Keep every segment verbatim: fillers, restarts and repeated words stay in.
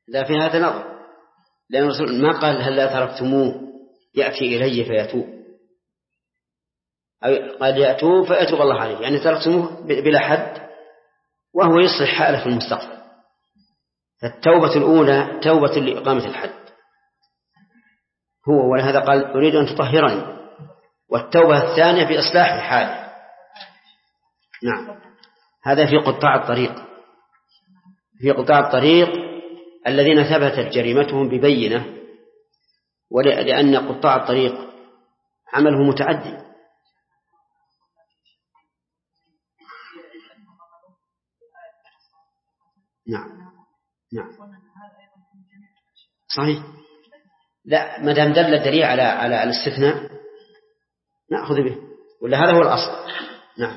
لا، في هذا نظر، لأن الرسول ما قال هل لا تركتموه يأتي إلي فيتوب، أو قال يأتوب فيتوب الله عليه، يعني تركتموه بلا حد وهو يصلح حاله في المستقبل. فالتوبة الأولى توبة لإقامة الحد هو، ولهذا قال أريد أن تطهرني، والتوبة الثانية بإصلاح حاله. نعم، هذا في قطاع الطريق. في قطاع الطريق الذين ثبتت جريمتهم ببينة، ولأن قطاع الطريق عمله متعدي. نعم نعم صحيح. لا، ما دام دل الدليل على على الاستثناء نأخذ به، ولا هذا هو الأصل. نعم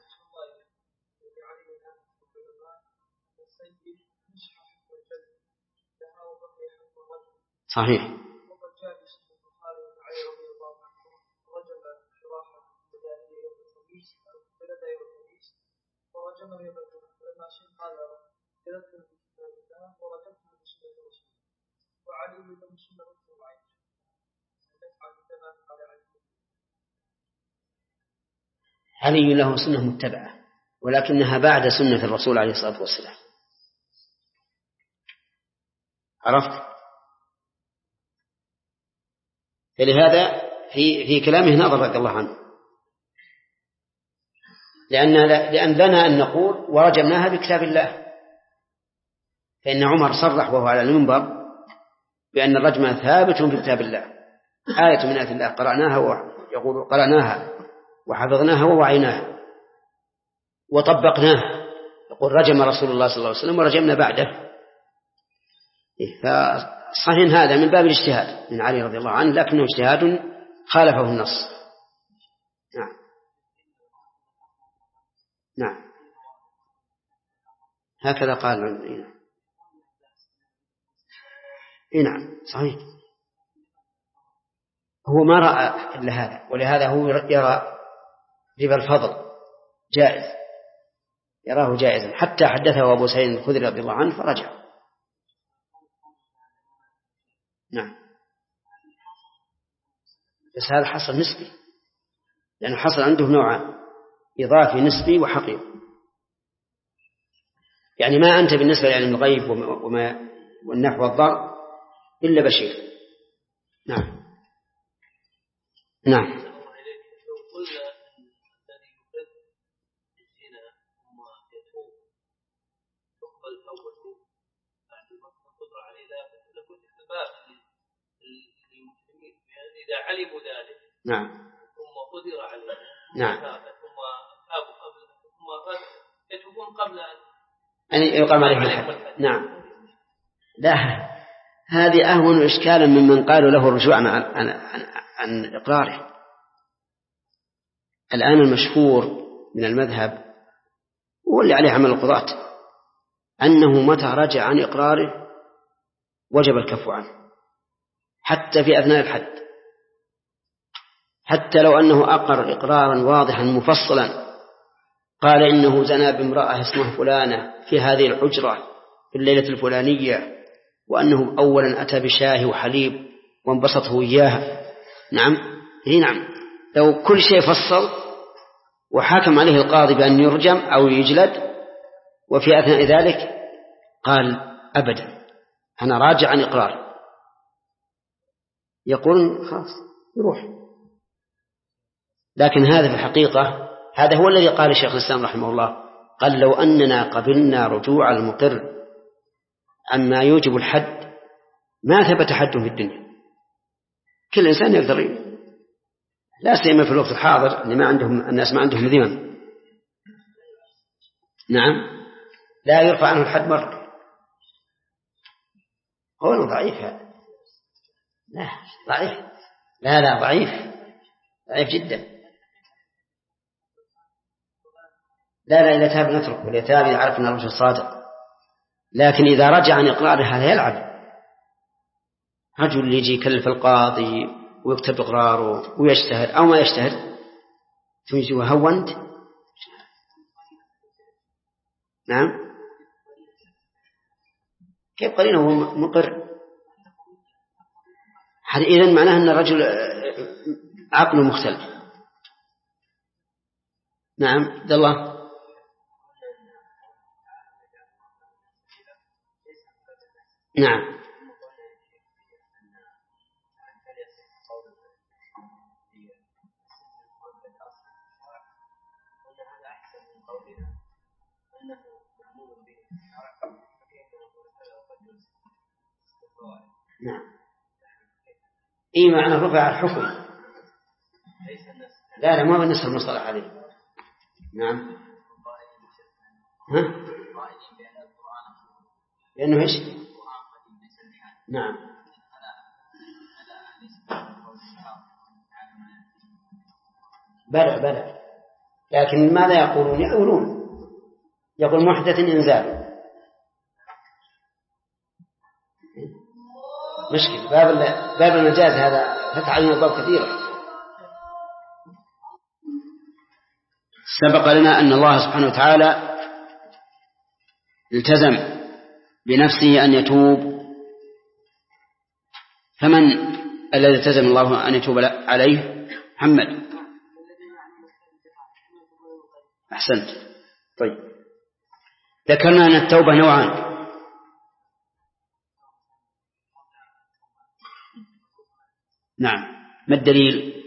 صحيح. علي له سنة متبعة، ولكنها بعد سنة الرسول عليه الصلاة والسلام. عرفت؟ فلهذا في في كلامه نظر رضي الله عنه، لأن لأن لنا أن نقول ورجمناها بكتاب الله، فإن عمر صرح وهو على المنبر بأن الرجم ثابت بكتاب الله، آية من آيات الله قرأناها ويقول قرأناها وحفظناها ووعيناها وطبقناها، يقول رجم رسول الله صلى الله عليه وسلم ورجمنا بعده. فصحيح هذا من باب الاجتهاد من علي رضي الله عنه، لكنه اجتهاد خالفه النص. نعم نعم هكذا قال. نعم صحيح. هو ما رأى إلا هذا، ولهذا هو يرى ربا الفضل جائز، يراه جائزا، حتى حدثه أبو سعيد الخدري رضي الله عنه فرجع. نعم بس هذا حصل نسبي، لأنه حصل عنده نوعان، إضافي نسبي وحقيقي. يعني ما أنت بالنسبة لعلم الغيب وما والنحو والضرب إلا بشير. نعم نعم إذا علموا ذلك نعم ثم قدر عليه نعم ثم تابوا قبل ثم يتوبون قبل أن يقام عليه الحد. نعم لا، هذه أهون إشكالا ممن قالوا له الرجوع عن, عن, عن, عن إقراره. الآن المشهور من المذهب واللي عليه عمل القضاة أنه متى رجع عن إقراره وجب الكف عنه، حتى في أثناء الحد، حتى لو أنه أقر إقرارا واضحا مفصلا، قال إنه زنى بامرأة اسمها فلانة في هذه الحجرة في الليلة الفلانية، وأنه أولا أتى بشاه وحليب وانبسطه إياها. نعم هي نعم لو كل شيء فصل وحاكم عليه القاضي بأن يرجم أو يجلد، وفي أثناء ذلك قال أبدا أنا راجع عن إقرار، يقول خلاص يروح. لكن هذا في الحقيقة هذا هو الذي قال الشيخ الإسلام رحمه الله، قال لو أننا قبلنا رجوع المقر عما يوجب الحد ما ثبت حد في الدنيا. كل إنسان يقدر، لا سيما في الوقت الحاضر اللي ما عندهم الناس ما عندهم ذمم. نعم لا يرفع عنه الحد مرة. هو ضعيف هذا، لا ضعيف، لا لا ضعيف ضعيف جدا. لا لا إذا تاب نتركه، إذا تاب يعرف أن الرجل صادق. لكن إذا رجع عن إقراره هذا يلعب. رجل اللي يجي يكلف القاضي ويكتب إقراره ويجتهد أو ما يجتهد ثم يجي وهونت. نعم كيف قرينه هو مقر؟ إذن معناه أن الرجل عقله مختلف. نعم عبد الله. نعم نعم إيه معنى رفع الحكم. لا لا ما بالنسبة المصطلح عليه. نعم ها لأنه إيش؟ نعم بلى بلى لكن ماذا يقولون؟ يقولون يقول محدث إنزال. مشكلة باب باب المجاز هذا فتح علينا أبواب كثيرة. سبق لنا أن الله سبحانه وتعالى التزم بنفسه أن يتوب، فمن الذي التزم الله أن يتوب عليه؟ محمد. أحسنت. طيب ذكرنا أن التوبة نوعان. نعم ما الدليل؟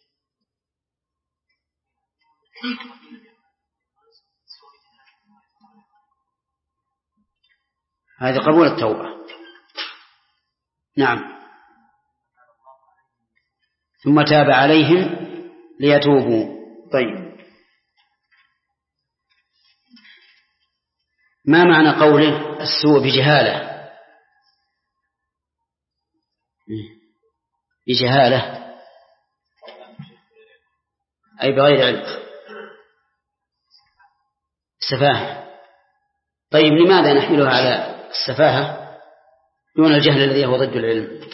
هذا قبول التوبة. نعم ثم تاب عليهم ليتوبوا. طيب ما معنى قوله السوء بجهالة؟ بجهالة أي بغير علم، سفاهة. طيب لماذا نحملها على السفاهة دون الجهل الذي هو ضد العلم؟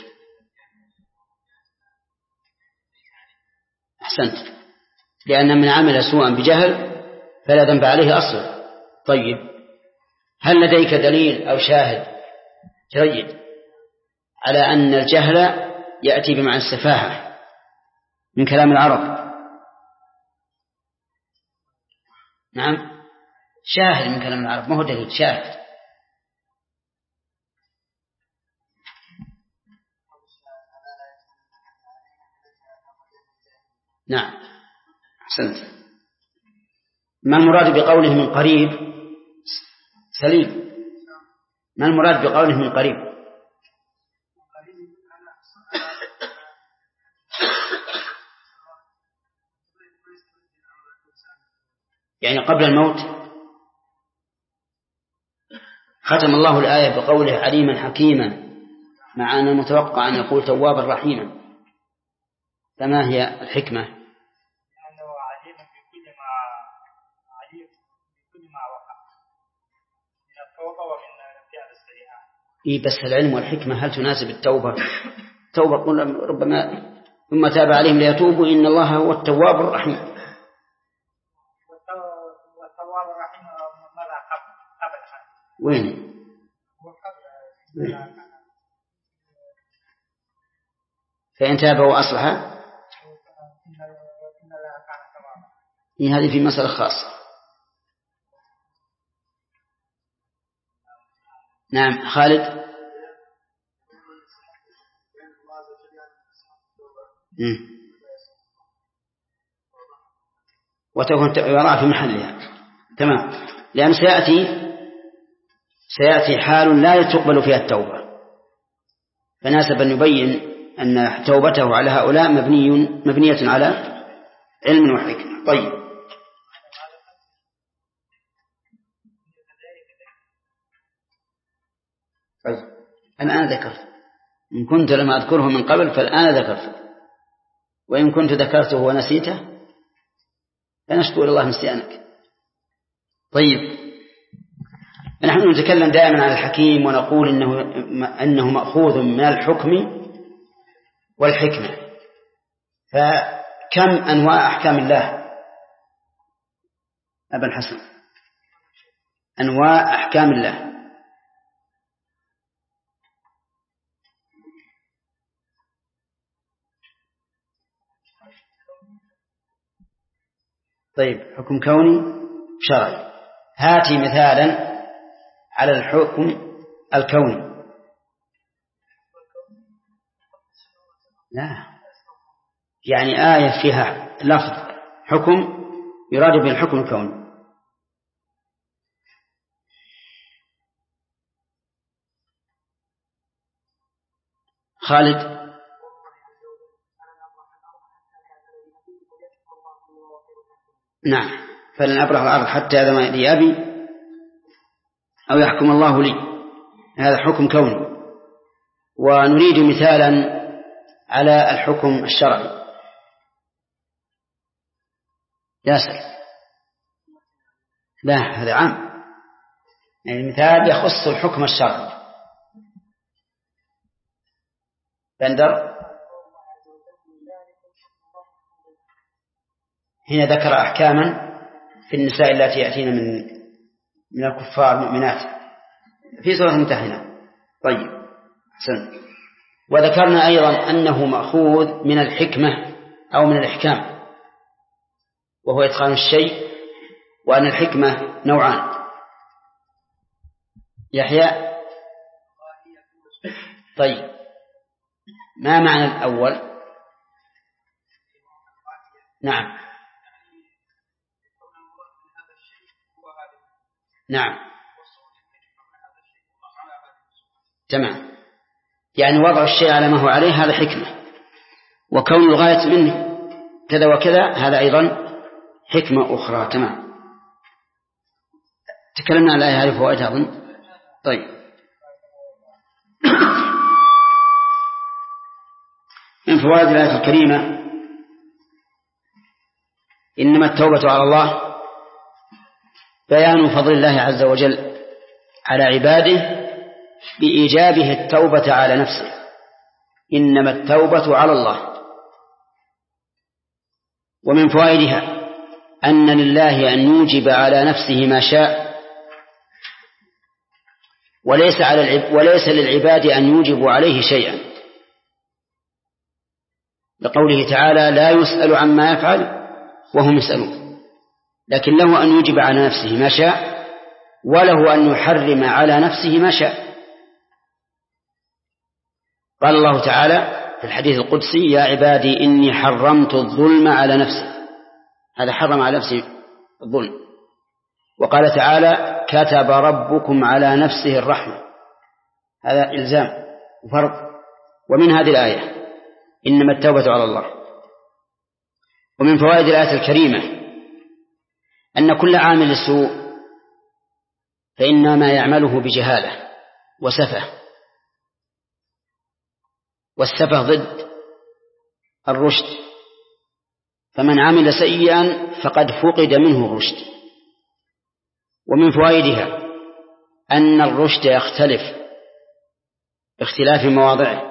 أحسنت، لأن من عمل سوءا بجهل فلا ذنب عليه أصلا. طيب هل لديك دليل أو شاهد جيد على أن الجهل يأتي بمعنى السفاهة من كلام العرب؟ نعم شاهد من كلام العرب، ما هو دليل، شاهد. نعم أحسنت. ما المراد بقوله من قريب؟ سليم، ما المراد بقوله من قريب؟ يعني قبل الموت. ختم الله الآية بقوله عليما حكيما، مع أن المتوقع أن يقول توابا رحيما، فما هي الحكمة؟ لأنه عليم بكل ما عليم بكل ما وقع من التوبة ومن الفعل السيئات. إيه بس العلم والحكمة هل تناسب التوبة؟ توبة ربما ثم تاب عليهم ليتوبوا إن الله هو التواب الرحيم. والتواب الرحيم ماذا قبل قبل وين؟ فإن تاب وأصلح إيه هذه في مسألة خاصة. نعم خالد. مم. وتكون يراها في محلها. تمام، لأن سيأتي سيأتي حال لا تقبل فيها التوبة، فناسب أن يبين أن توبته على هؤلاء مبني مبنية على علم وحكمة. طيب طيب الآن ذكرت، إن كنت لم أذكره من قبل فالآن ذكرته، وإن كنت ذكرته ونسيته فنشكو إلى الله نسيانك. طيب نحن نتكلم دائما عن الحكيم ونقول إنه, أنه مأخوذ من الحكم والحكمة، فكم أنواع أحكام الله أبا الحسن؟ أنواع أحكام الله طيب حكم كوني شرعي. هاتي مثالا على الحكم الكوني. لا، يعني آية فيها لفظ حكم يراد به الحكم الكوني. خالد. نعم، فلن أبرح الأرض حتى يأذن لي أبي أو يحكم الله لي، هذا حكم كوني. ونريد مثالا على الحكم الشرعي. ياسر. لا، هذا عام، يعني مثال يخص الحكم الشرعي. بندر. هنا ذكر أحكاما في النساء التي يأتين من من الكفار مؤمنات في سورة الممتحنة. طيب أحسن. وذكرنا أيضا أنه مأخوذ من الحكمة أو من الإحكام، وهو إتقان الشيء، وأن الحكمة نوعان. يحيى. طيب ما معنى الأول؟ نعم نعم تمام، يعني وضع الشيء على ما هو عليه هذا حكمة، وكون الغاية منه كذا وكذا هذا أيضا حكمة أخرى. تمام. تكلمنا على الآية هذه فوائدها أظن. طيب من فوائد الآية الكريمة: إنما التوبة على الله بيان فضل الله عز وجل على عباده بإيجابه التوبة على نفسه. إنما التوبة على الله. ومن فوائدها أن لله أن يوجب على نفسه ما شاء، وليس على العب وليس للعباد أن يوجبوا عليه شيئا، لقوله تعالى: لا يسأل عما يفعل وهم يسألون. لكن له أن يوجب على نفسه ما شاء، وله أن يحرم على نفسه ما شاء. قال الله تعالى في الحديث القدسي: يا عبادي إني حرمت الظلم على نفسي، هذا حرم على نفسه الظلم. وقال تعالى: كتب ربكم على نفسه الرحمة، هذا إلزام وفرض. ومن هذه الآية إنما التوبة على الله. ومن فوائد الآية الكريمة أن كل عامل سوء فإنما يعمله بجهالة وسفه، والسفه ضد الرشد، فمن عمل سيئا فقد فقد منه الرشد. ومن فوائدها أن الرشد يختلف باختلاف مواضعه،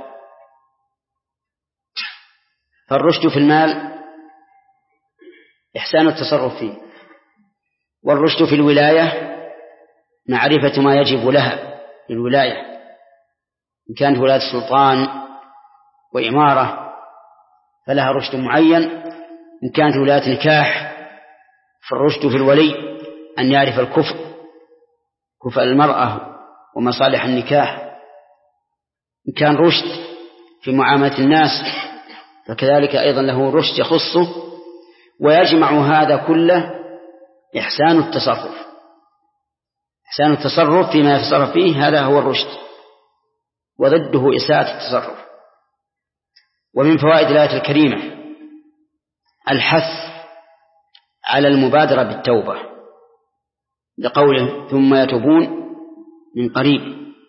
فالرشد في المال إحسان التصرف فيه، والرشد في الولاية معرفة ما يجب لها للولاية، إن كانت ولاية سلطان وإمارة فلها رشد معين، إن كانت ولاية نكاح فالرشد في الولي أن يعرف الكفء كفء المرأة ومصالح النكاح. إن كان رشد في معاملة الناس فكذلك أيضا له رشد يخصه، ويجمع هذا كله إحسان التصرف. إحسان التصرف فيما يتصرف فيه هذا هو الرشد، وضده إساءة التصرف. ومن فوائد الآية الكريمة الحث على المبادرة بالتوبة، لقوله: ثم يتوبون من قريب.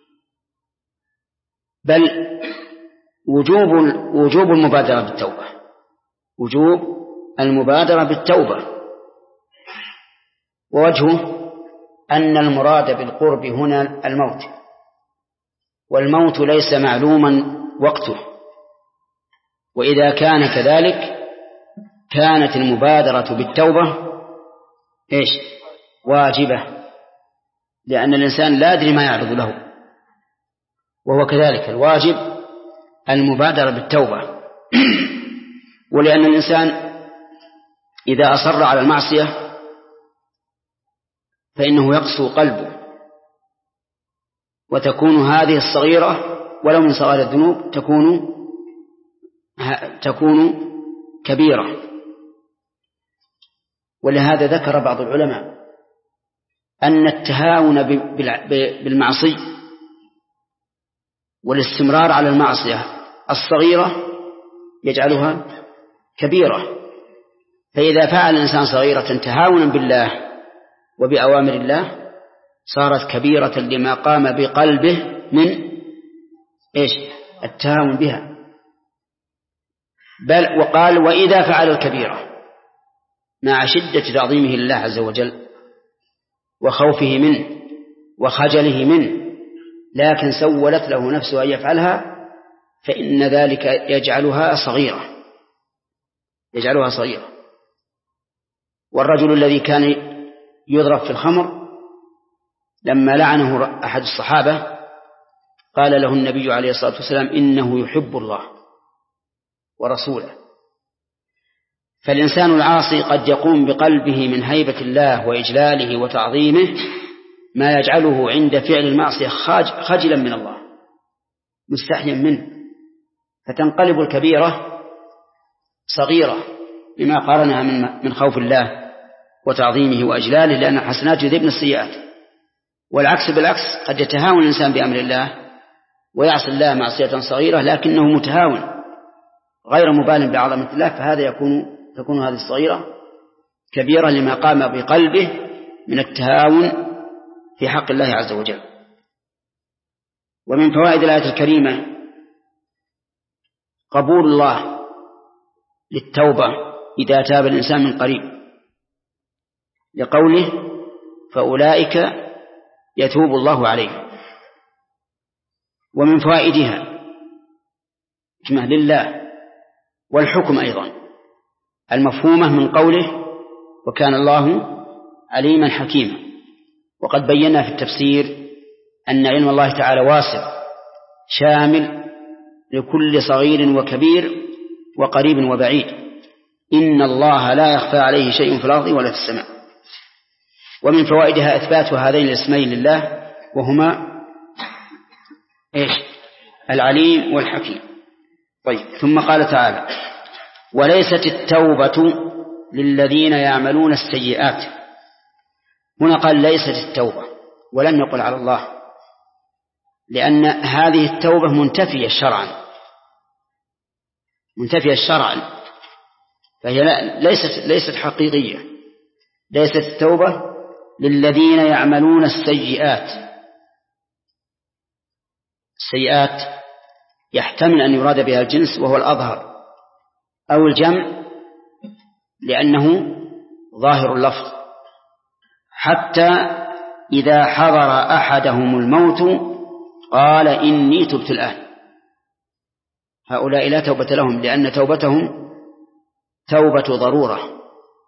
بل وجوب وجوب المبادرة بالتوبة، وجوب المبادرة بالتوبة. ووجهه أن المراد بالقرب هنا الموت، والموت ليس معلوما وقته، وإذا كان كذلك كانت المبادرة بالتوبة إيش؟ واجبة، لأن الإنسان لا يدري ما يعرض له، وهو كذلك الواجب المبادرة بالتوبة. ولأن الإنسان إذا أصر على المعصية فإنه يقسو قلبه، وتكون هذه الصغيرة ولو من صغار الذنوب تكون تكون كبيرة. ولهذا ذكر بعض العلماء أن التهاون بالمعصية والاستمرار على المعصية الصغيرة يجعلها كبيرة، فإذا فعل الإنسان صغيرة تهاونا بالله وبأوامر الله صارت كبيرة لما قام بقلبه من إيش؟ التهاون بها. بل وقال وإذا فعل الكبيرة مع شدة تعظيمه لله عز وجل وخوفه منه وخجله منه، لكن سولت له نفسه أن يفعلها، فإن ذلك يجعلها صغيرة يجعلها صغيرة. والرجل الذي كان يضرب في الخمر لما لعنه أحد الصحابة قال له النبي عليه الصلاة والسلام إنه يحب الله ورسوله. فالإنسان العاصي قد يقوم بقلبه من هيبة الله وإجلاله وتعظيمه ما يجعله عند فعل المعصية خجلا من الله مستحيا منه، فتنقلب الكبيرة صغيرة بما قارنها من خوف الله وتعظيمه وإجلاله، لأن الحسنات يذهبن السيئات. والعكس بالعكس، قد يتهاون الإنسان بأمر الله ويعصي الله معصية صغيرة لكنه متهاون غير مبال بعظمة الله، فهذا يكون تكون هذه الصغيرة كبيرة لما قام بقلبه من التهاون في حق الله عز وجل. ومن فوائد الآية الكريمة قبول الله للتوبة إذا تاب الإنسان من قريب، لقوله فأولئك يتوب الله عليهم. ومن فوائدها حكمة لله والحكم أيضا المفهومة من قوله وكان الله عليما حكيما. وقد بينا في التفسير أن علم الله تعالى واسع شامل لكل صغير وكبير وقريب وبعيد، إن الله لا يخفى عليه شيء في الأرض ولا في السماء. ومن فوائدها إثبات هذين الاسمين لله وهما إيش؟ العليم والحكيم. طيب، ثم قال تعالى وليست التوبة للذين يعملون السيئات. هنا قال ليست التوبة ولم يقل على الله، لأن هذه التوبة منتفية شرعا منتفية شرعا فهي ليست ليست حقيقية. ليست التوبة للذين يعملون السيئات. السيئات يحتمل أن يراد بها الجنس وهو الأظهر، أو الجمع لأنه ظاهر اللفظ، حتى إذا حضر أحدهم الموت قال إني تبت الآن. هؤلاء لا توبة لهم، لأن توبتهم توبة ضرورة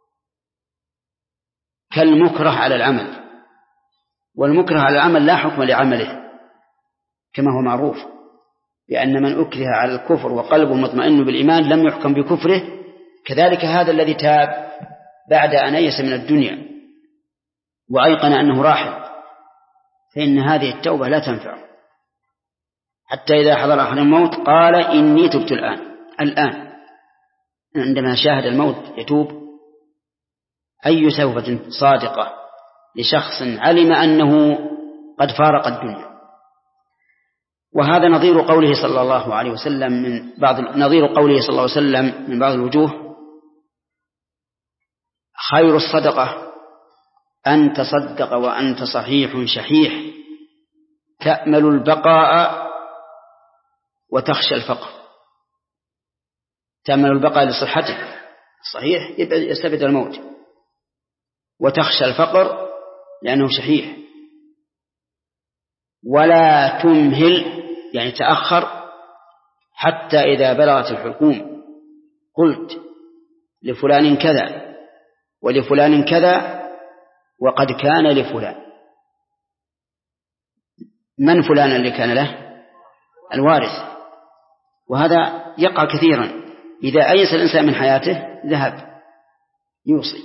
كالمكره على العمل، والمكره على العمل لا حكم لعمله كما هو معروف، لأن من أكره على الكفر وقلبه مطمئن بالإيمان لم يحكم بكفره. كذلك هذا الذي تاب بعد أن يئس من الدنيا وأيقن أنه راحل، فإن هذه التوبة لا تنفع حتى إذا حضر أحد الموت قال إني تبت الآن. الآن عندما شاهد الموت يتوب. أي توبة صادقة لشخص علم أنه قد فارق الدنيا. وهذا نظير قوله صلى الله عليه وسلم من بعض نظير قوله صلى الله عليه وسلم من بعض الوجوه خير الصدقة أن تصدق وأنت صحيح شحيح تأمل البقاء وتخشى الفقر. تأمل البقاء لصحتك الصحيح يستبعد الموت، وتخشى الفقر لأنه شحيح. ولا تمهل يعني تأخر حتى إذا بلغت الحكوم قلت لفلان كذا ولفلان كذا وقد كان لفلان. من فلان اللي كان له؟ الوارث. وهذا يقع كثيرا، إذا أيس الإنسان من حياته ذهب يوصي.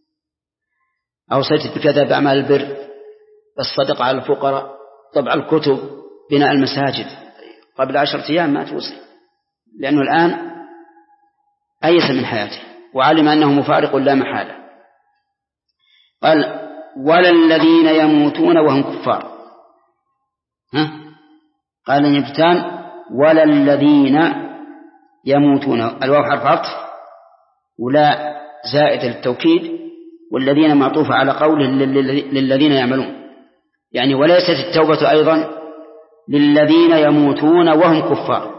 أوصيت بكذا بأعمال البر، الصدقة على الفقراء، طبع الكتب، بناء المساجد. قبل عشرة أيام ما توصي، لأنه الآن أيس من حياته وعلم أنه مفارق لا محالة. قال ولا الذين يموتون وهم كفار. ها؟ قال النبتان ولا الذين يموتون، الواو حرف عطف ولا زائد للتوكيد، والذين معطوفة على قوله للذين يعملون، يعني وليست التوبة أيضا للذين يموتون وهم كفار.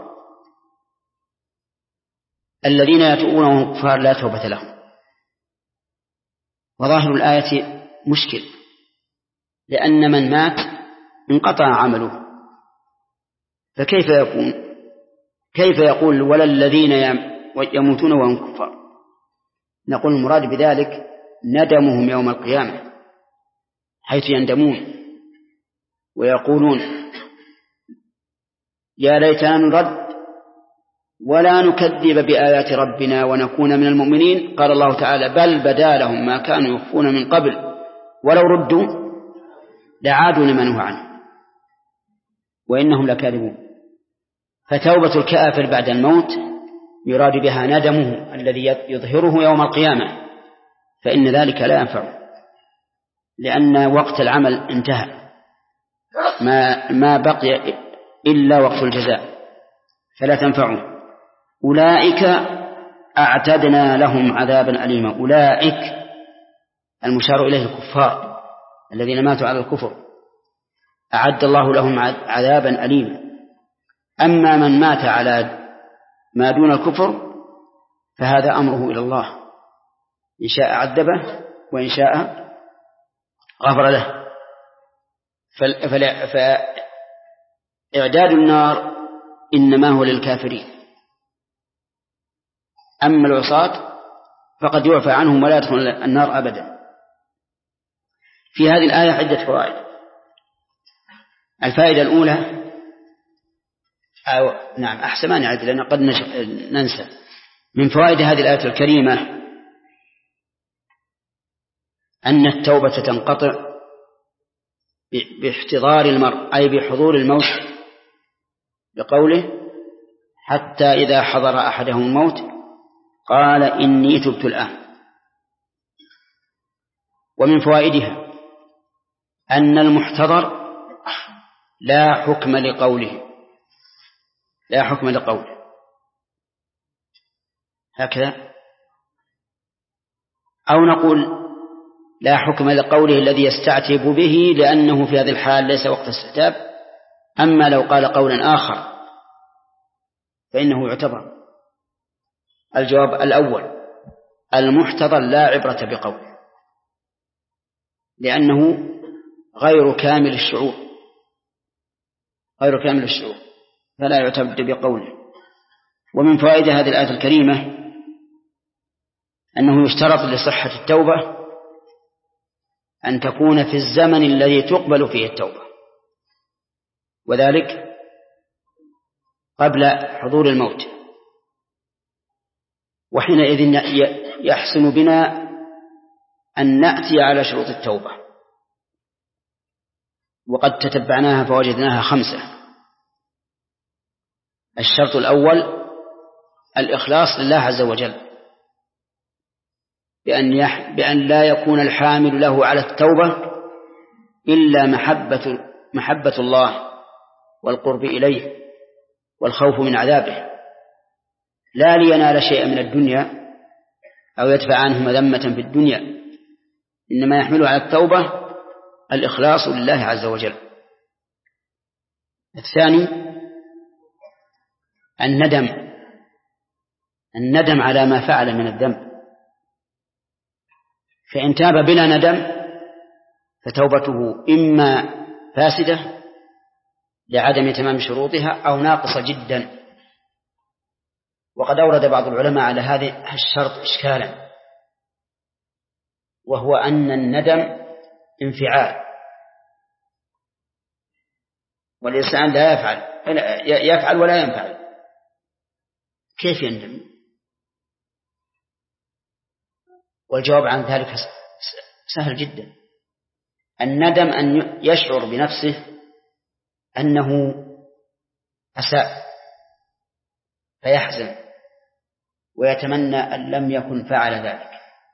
الذين يتوبون وهم كفار لا توبة لهم. وظاهر الآية مشكل، لأن من مات انقطع عمله، فكيف يكون كيف يقول ولا الذين يموتون وهم كفار؟ نقول المراد بذلك ندمهم يوم القيامة، حيث يندمون ويقولون يا ليتنا نرد ولا نكذب بآيات ربنا ونكون من المؤمنين. قال الله تعالى بل بدا لهم ما كانوا يخفون من قبل ولو ردوا لعادوا لما نهوا عنه وإنهم لكاذبون. فتوبة الكافر بعد الموت يراد بها ندمه الذي يظهره يوم القيامة، فإن ذلك لا ينفع، لأن وقت العمل انتهى، ما, ما بقي إلا وقت الجزاء، فلا تنفعه. أولئك أعتدنا لهم عذابا أليما. أولئك المشار إليه الكفار الذين ماتوا على الكفر، أعد الله لهم عذابا أليما. أما من مات على ما دون الكفر فهذا أمره إلى الله، إن شاء عذبه وإن شاء غفر له. فإعداد النار إنما هو للكافرين، أما العصاة فقد يعفى عنهم ولا يدخل النار أبدا. في هذه الآية عدة فوائد. الفائدة الأولى أو نعم أحسن ما نعد لأن قد ننسى. من فوائد هذه الآية الكريمة أن التوبة تنقطع باحتضار المرء، أي بحضور الموت، بقوله حتى إذا حضر أحدهم الموت قال إني تبت الآن. ومن فوائدها أن المحتضر لا حكم لقوله لا حكم لقوله هكذا، أو نقول لا حكم لقوله الذي يستعتب به، لأنه في هذه الحال ليس وقت استعتاب. أما لو قال قولا آخر فإنه يعتبر. الجواب الأول المحتضر لا عبرة بقوله، لأنه غير كامل الشعور غير كامل الشعور فلا يعتبر بقوله. ومن فوائد هذه الآية الكريمة أنه يشترط لصحة التوبة أن تكون في الزمن الذي تقبل فيه التوبة، وذلك قبل حضور الموت، وحينئذ يحسن بنا أن نأتي على شروط التوبة، وقد تتبعناها فوجدناها خمسة. الشرط الأول الإخلاص لله عز وجل، بأن, يح... بأن لا يكون الحامل له على التوبة إلا محبة, محبة الله والقرب إليه والخوف من عذابه، لا لينال شيئا من الدنيا أو يدفع عنه مذمة في الدنيا، إنما يحمله على التوبة الإخلاص لله عز وجل. الثاني الندم الندم على ما فعل من الذنب، فإن تاب بلا ندم فتوبته إما فاسدة لعدم تمام شروطها أو ناقصة جدا. وقد أورد بعض العلماء على هذا الشرط إشكالا، وهو أن الندم انفعال، والإنسان لا يفعل يفعل ولا ينفعل، كيف يندم؟ والجواب عن ذلك سهل جدا. الندم أن يشعر بنفسه أنه أساء فيحزن ويتمنى أن لم يكن فعل ذلك،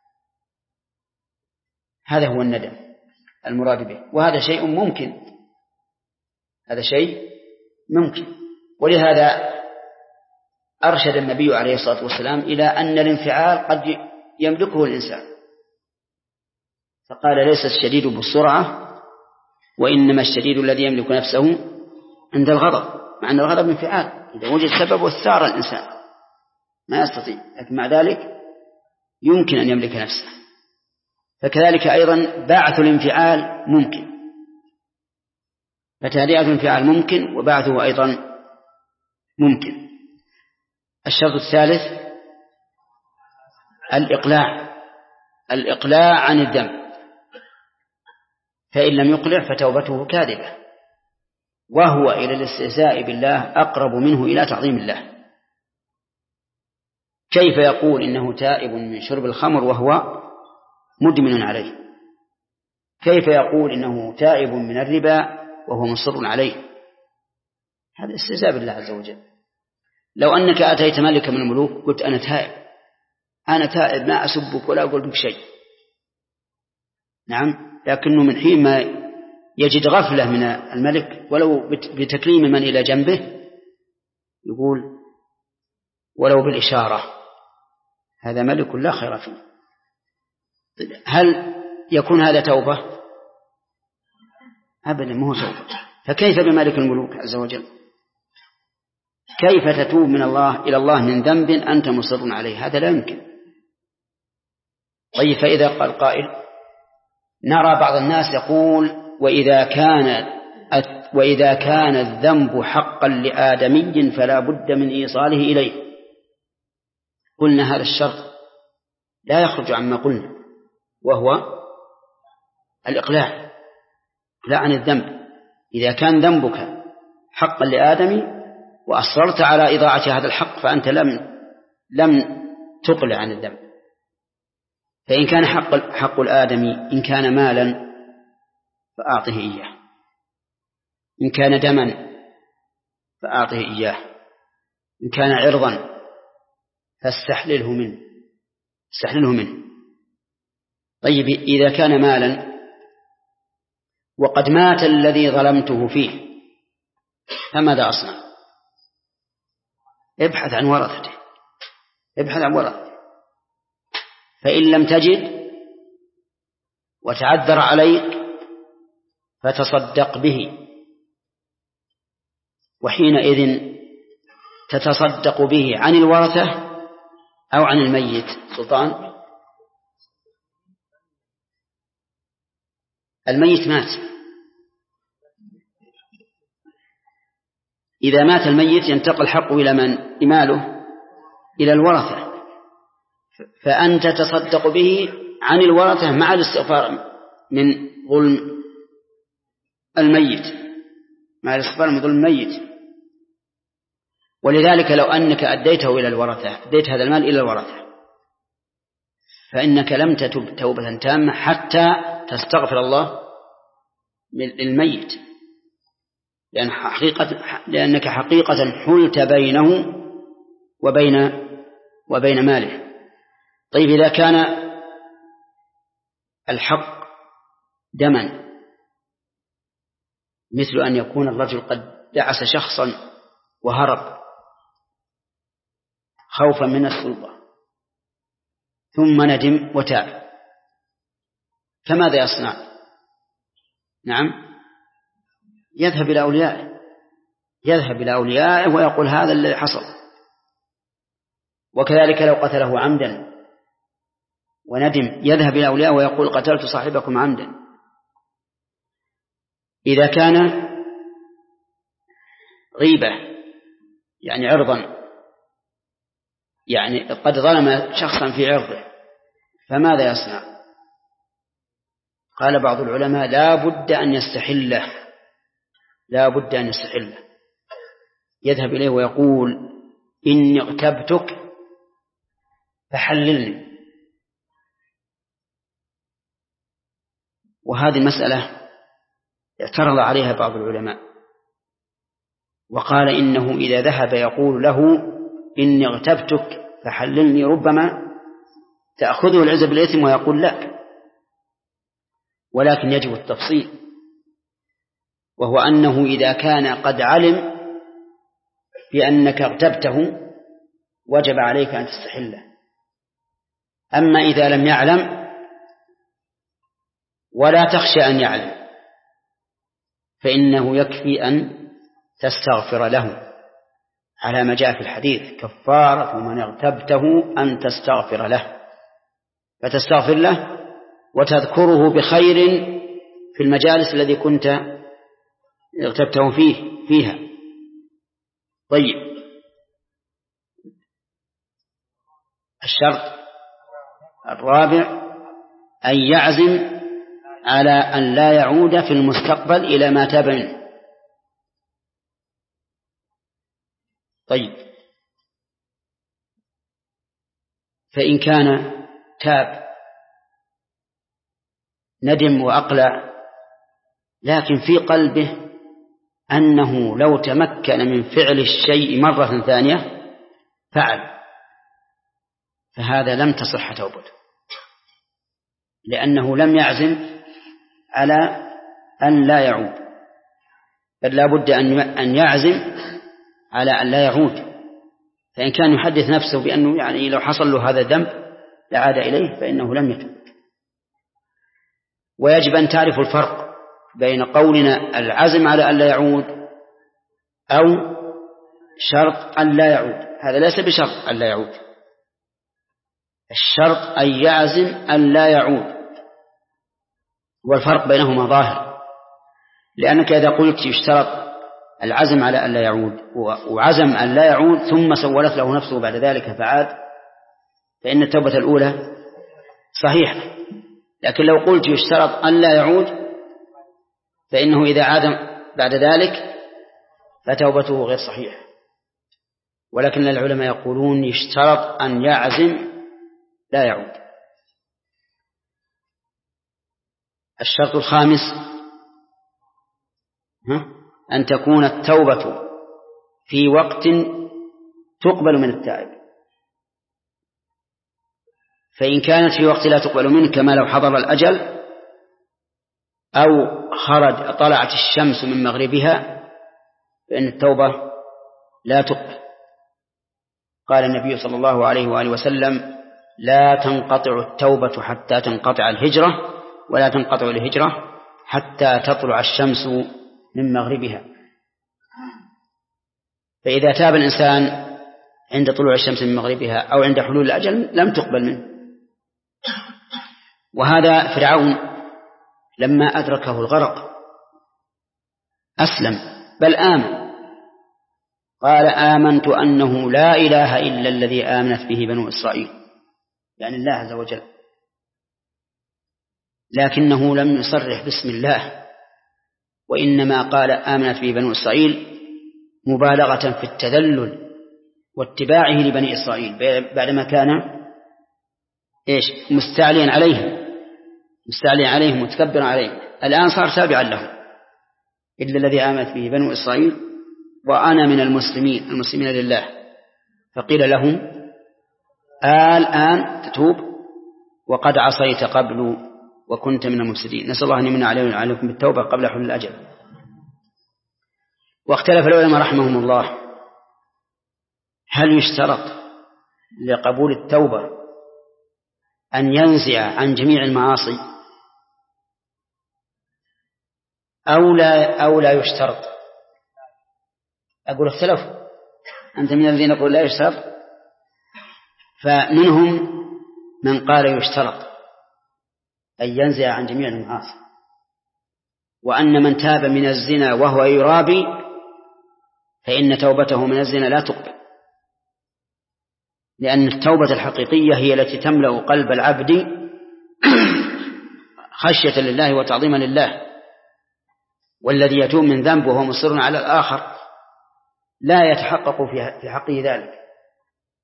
هذا هو الندم المراد به، وهذا شيء ممكن، هذا شيء ممكن. ولهذا أرشد النبي عليه الصلاة والسلام إلى أن الانفعال قد يملكه الإنسان، فقال ليس الشديد بالسرعة وإنما الشديد الذي يملك نفسه عند الغضب، مع أن الغضب انفعال، إذا وجد سبب واستعار الإنسان ما يستطيع، لكن مع ذلك يمكن أن يملك نفسه. فكذلك أيضا بعث الانفعال ممكن، فتهدئة الانفعال ممكن وبعثه أيضا ممكن. الشرط الثالث الإقلاع، الإقلاع عن الذنب، فإن لم يقلع فتوبته كاذبة، وهو إلى الاستهزاء بالله أقرب منه إلى تعظيم الله. كيف يقول إنه تائب من شرب الخمر وهو مدمن عليه؟ كيف يقول إنه تائب من الربا وهو مصر عليه؟ هذا استهزاء بالله عز وجل. لو أنك أتيت ملك من الملوك قلت أنا تائب، أنا تائب ما أسبك ولا أقول بك شيء، نعم، لكنه من حين ما يجد غفلة من الملك ولو بتكريم من إلى جنبه يقول ولو بالإشارة، هذا ملك لا خير فيه. هل يكون هذا توبة؟ أبدا ما هو توبة. فكيف بملك الملوك عز وجل؟ كيف تتوب من الله إلى الله من ذنب أنت مصر عليه؟ هذا لا يمكن. طيب فإذا قال قائل نرى بعض الناس يقول وإذا كان وإذا كان الذنب حقا لآدمي فلا بد من إيصاله إليه. قلنا هذا الشرط لا يخرج عما قلنا، وهو الإقلاع، لا عن الذنب. إذا كان ذنبك حقا لآدمي وأصررت على إضاعة هذا الحق فأنت لم لم تقلع عن الذنب. فإن كان حق حق الآدمي إن كان مالا فأعطه إياه، إن كان دما فأعطه إياه، إن كان عرضا فاستحلله منه استحلله منه. طيب إذا كان مالا وقد مات الذي ظلمته فيه فماذا أصنع؟ ابحث عن ورثته، ابحث عن ورثته، فإن لم تجد وتعذر عليك فتصدق به، وحينئذ تتصدق به عن الورثة أو عن الميت. سلطان الميت مات، إذا مات الميت ينتقل حقه إلى من؟ إماله إلى الورثة، فأنت تصدق به عن الورثة مع الاستغفار من ظلم الميت، مع الاستغفار من ظلم الميت. ولذلك لو أنك أديته إلى الورثة، أديت هذا المال إلى الورثة، فإنك لم تتب توبة تامة حتى تستغفر الله للميت، لأن حقيقة لأنك حقيقة حلت بينه وبين وبين ماله. طيب إذا كان الحق دما، مثل أن يكون الرجل قد دعس شخصا وهرب خوفا من السلطة ثم ندم وتاب، فماذا يصنع؟ نعم، يذهب إلى أوليائه يذهب إلى أوليائه ويقول هذا الذي حصل. وكذلك لو قتله عمدا وندم يذهب إلى أوليائه ويقول قتلت صاحبكم عمدا. إذا كان غيبة يعني عرضا، يعني قد ظلم شخصا في عرضه، فماذا يصنع؟ قال بعض العلماء لا بد أن يستحله لا بد أن يستحله يذهب إليه ويقول إني اغتبتك فحللني، وهذه المسألة اعترض عليها بعض العلماء وقال إنه إذا ذهب يقول له إني اغتبتك فحللني ربما تأخذه العزة بالإثم ويقول لا، ولكن يجب التفصيل، وهو أنه إذا كان قد علم بأنك اغتبته وجب عليك أن تستحله. أما إذا لم يعلم ولا تخشى أن يعلم فإنه يكفي أن تستغفر له على ما جاء في الحديث: كفارة من اغتبته أن تستغفر له، فتستغفر له وتذكره بخير في المجالس الذي كنت اغتبته فيه فيها. طيب، الشرط الرابع أن يعزم على أن لا يعود في المستقبل إلى ما تاب منه. طيب، فإن كان تاب ندم وأقلع لكن في قلبه أنه لو تمكن من فعل الشيء مرة ثانية فعل، فهذا لم تصح توبته، لأنه لم يعزم على أن لا يعود، بل لا بد أن يعزم على أن لا يعود. فإن كان يحدث نفسه بأنه يعني لو حصل له هذا الذنب لعاد إليه فإنه لم يتوب. ويجب أن تعرف الفرق بين قولنا العزم على أن لا يعود أو شرط أن لا يعود. هذا ليس بشرط أن لا يعود، الشرط أن يعزم أن لا يعود، والفرق بينهما ظاهر. لأنك إذا قلت يشترط العزم على أن لا يعود وعزم أن لا يعود ثم سولت له نفسه بعد ذلك فعاد، فإن التوبة الأولى صحيحة. لكن لو قلت يشترط أن لا يعود فإنه إذا عاد بعد ذلك فتوبته غير صحيحة. ولكن العلماء يقولون يشترط أن يعزم لا يعود. الشرط الخامس أن تكون التوبة في وقت تقبل من التائب، فإن كانت في وقت لا تقبل منه كما لو حضر الأجل أو خرج طلعت الشمس من مغربها فإن التوبة لا تقبل. قال النبي صلى الله عليه وآله وسلم: لا تنقطع التوبة حتى تنقطع الهجرة، ولا تنقطع الهجرة حتى تطلع الشمس من مغربها. فإذا تاب الإنسان عند طلوع الشمس من مغربها أو عند حلول الأجل لم تقبل منه. وهذا فرعون لما أدركه الغرق أسلم بل آمن، قال: آمنت أنه لا إله إلا الذي آمنت به بنو إسرائيل، يعني الله عز وجل، لكنه لم يصرح باسم الله، وإنما قال آمنت به بنو إسرائيل مبالغة في التذلل واتباعه لبني إسرائيل بعدما كان إيش مستعليا عليهم مستعليا عليهم متكبرا عليهم. الآن صار تابعا لهم: إلا الذي آمنت به بنو إسرائيل وأنا من المسلمين المسلمين لله. فقيل لهم: الآن تتوب وقد عصيت قبل وكنت من المفسدين. نسأل الله أن يمن علينا وعليكم بالتوبة قبل حلول الأجل. واختلف العلماء رحمهم الله: هل يشترط لقبول التوبة أن ينزع عن جميع المعاصي أو لا, أو لا يشترط؟ أقول اختلف، أنت من الذين يقول لا يشترط، فمنهم من قال يشترط أن ينزع عن جميع المعاصي، وأن من تاب من الزنا وهو يرابي فإن توبته من الزنا لا تقبل، لأن التوبة الحقيقية هي التي تملأ قلب العبد خشية لله وتعظيما لله. والذي يتوب من ذنب وهو مصر على الآخر لا يتحقق في حقه ذلك.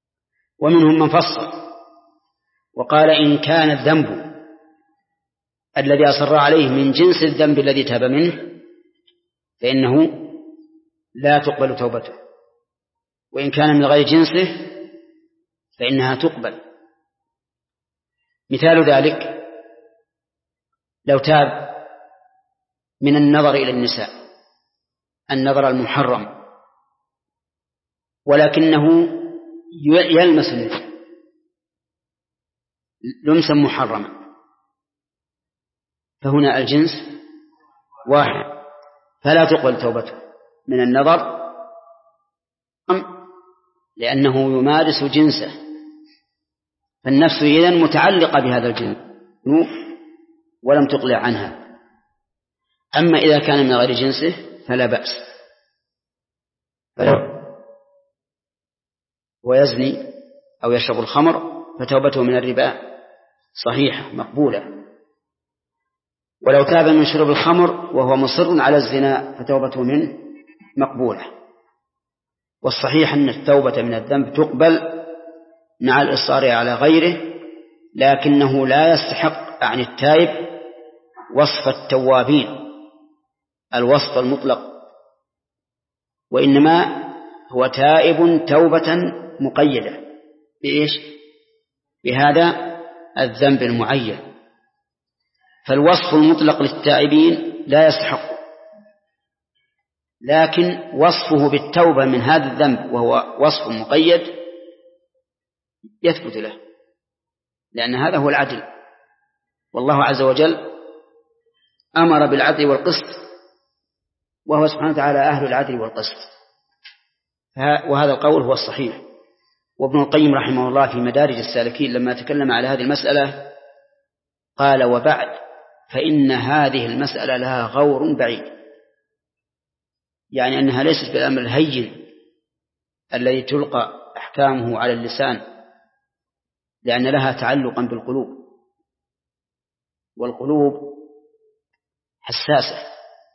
ومنهم من فصل وقال: إن كان الذنب الذي أصر عليه من جنس الذنب الذي تاب منه فإنه لا تقبل توبته، وإن كان من غير جنسه فإنها تقبل. مثال ذلك لو تاب من النظر إلى النساء النظر المحرم ولكنه يلمس النساء لمسا محرما، فهنا الجنس واحد فلا تقبل توبته من النظر لأنه يمارس جنسه، فالنفس إذن متعلقة بهذا الجنس ولم تقلع عنها. أما إذا كان من غير جنسه فلا بأس، فلا ويزني أو يشرب الخمر فتوبته من الربا صحيحة مقبولة. ولو تاب من شرب الخمر وهو مصر على الزنا فتوبته منه مقبولة. والصحيح أن التوبة من الذنب تقبل مع الإصرار على غيره، لكنه لا يستحق عن التائب وصف التوابين الوصف المطلق، وإنما هو تائب توبة مقيدة بإيش؟ بهذا الذنب المعين. فالوصف المطلق للتائبين لا يستحق، لكن وصفه بالتوبة من هذا الذنب وهو وصف مقيد يثبت له، لأن هذا هو العدل، والله عز وجل أمر بالعدل والقسط، وهو سبحانه وتعالى أهل العدل والقسط، وهذا القول هو الصحيح. وابن القيم رحمه الله في مدارج السالكين لما تكلم على هذه المسألة قال: وبعد فإن هذه المسألة لها غور بعيد، يعني أنها ليست بالأمر الهين الذي تلقى أحكامه على اللسان، لأن لها تعلقا بالقلوب، والقلوب حساسة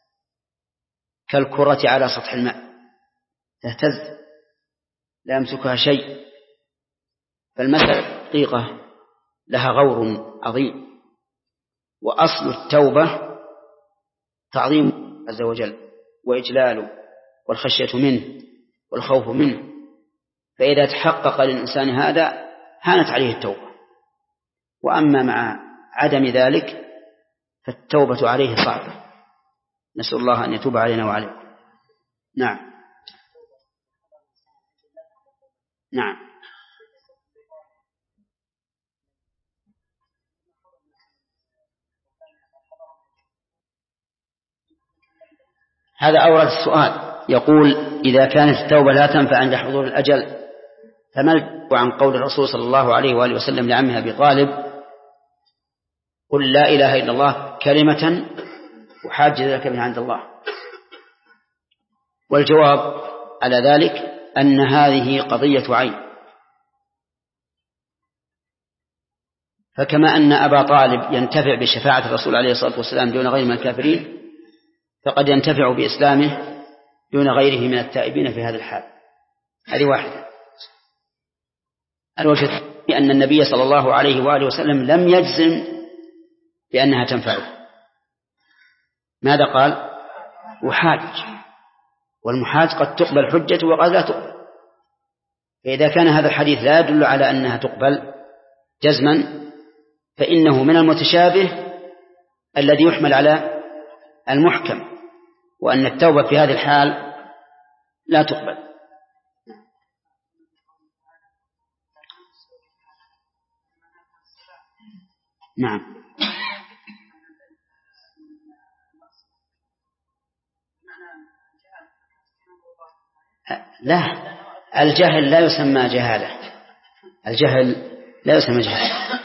كالكرة على سطح الماء تهتز لا يمسكها شيء، فالمسألة دقيقة لها غور عظيم. وأصل التوبة تعظيم عز وجل وإجلاله والخشية منه والخوف منه، فإذا تحقق للإنسان هذا هانت عليه التوبة. وأما مع عدم ذلك فالتوبة عليه صعبة، نسأل الله أن يتوب علينا وعليكم. نعم نعم هذا أورد السؤال، يقول: إذا كانت التوبة لا تنفع عند حضور الأجل فما الجواب عن قول الرسول صلى الله عليه وآله وسلم لعمه أبي طالب: قل لا إله إلا الله كلمة أحاج لك من عند الله؟ والجواب على ذلك أن هذه قضية عين، فكما أن أبا طالب ينتفع بشفاعة الرسول عليه الصلاة والسلام دون غيره من الكافرين، فقد ينتفع بإسلامه دون غيره من التائبين في هذا الحال. هذه واحدة. الوجه الثاني أن النبي صلى الله عليه وآله وسلم لم يجزم بأنها تنفعه. ماذا قال؟ أحاج، والمحاج قد تقبل حجته وقد لا تقبل. فإذا كان هذا الحديث لا يدل على أنها تقبل جزما فإنه من المتشابه الذي يحمل على المحكم، وأن التوبة في هذه الحال لا تقبل. نعم لا، الجهل لا يسمى جهالة، الجهل لا يسمى جهالة.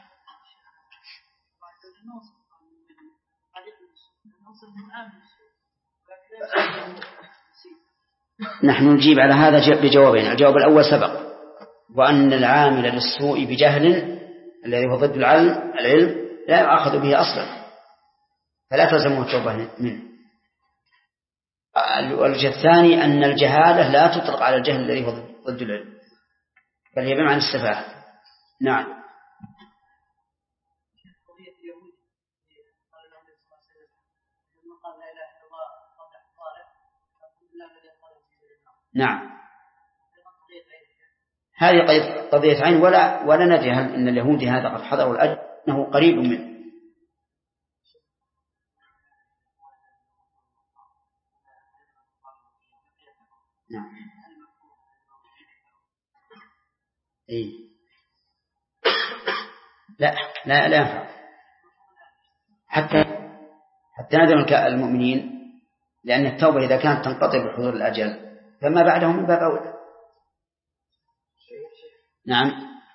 نحن نجيب على هذا بجوابين. الجواب الأول سبق، وأن العامل للسوء بجهل الذي هو ضد العلم العلم لا يؤاخذ به أصلا، فلا تلزمه التوبة منه. والوجه الثاني أن الجهالة لا تطلق على الجهل الذي هو ضد العلم، بل هي بمعنى السفاهة. نعم نعم، هذه قضية عين، ولا ولا ندري هل إن اليهودي هذا قد حضروا الأجر أنه قريب منه. نعم. إيه. لا لا لا ينفع حتى حتى ندم المؤمنين، لأن التوبة إذا كانت تنقطع بحضور الأجل فما بعده من باب أولى. نعم.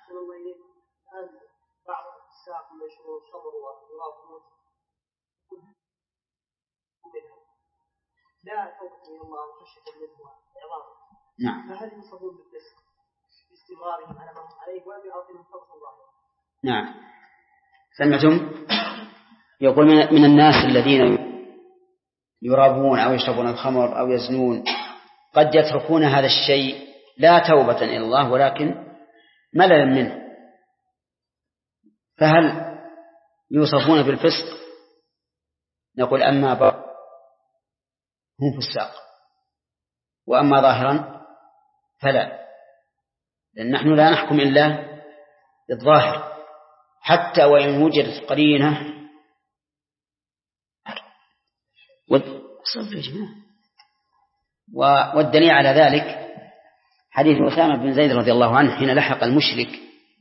لا توبة من الله خشية منه عظام. نعم. فهل يصابون بالفسق باستمرارهم على ما هم عليه ولا بعظيم توبة الله؟ نعم. سمعتم يقول من الناس الذين يرابون أو يشربون الخمر أو يزنون قد يتركون هذا الشيء لا توبة إلى الله ولكن مللا منه، فهل يوصفون بالفسق؟ نقول أما باطنا هم فساق، وأما ظاهرا فلا، لأن نحن لا نحكم إلا بالظاهر حتى وإن وجدت قرينة. والدليل على ذلك حديث أسامة بن زيد رضي الله عنه حين لحق المشرك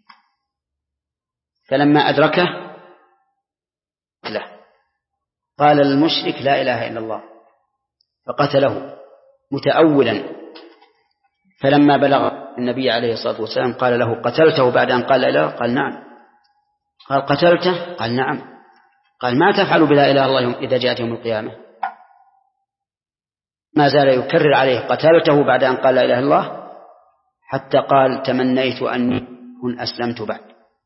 فلما أدركه له قال المشرك لا إله إلا الله فقتله متأولا، فلما بلغ النبي عليه الصلاة والسلام قال له قتلته بعد أن قال لا إله؟ قال نعم. قال قتلته؟ قال نعم. قال ما تفعل بلا إله إلا الله إذا جاءت يوم القيامة؟ ما زال يكرر عليه قتلته بعد أن قال لا إله إلا الله حتى قال تمنيت أني كن أسلمت بعد.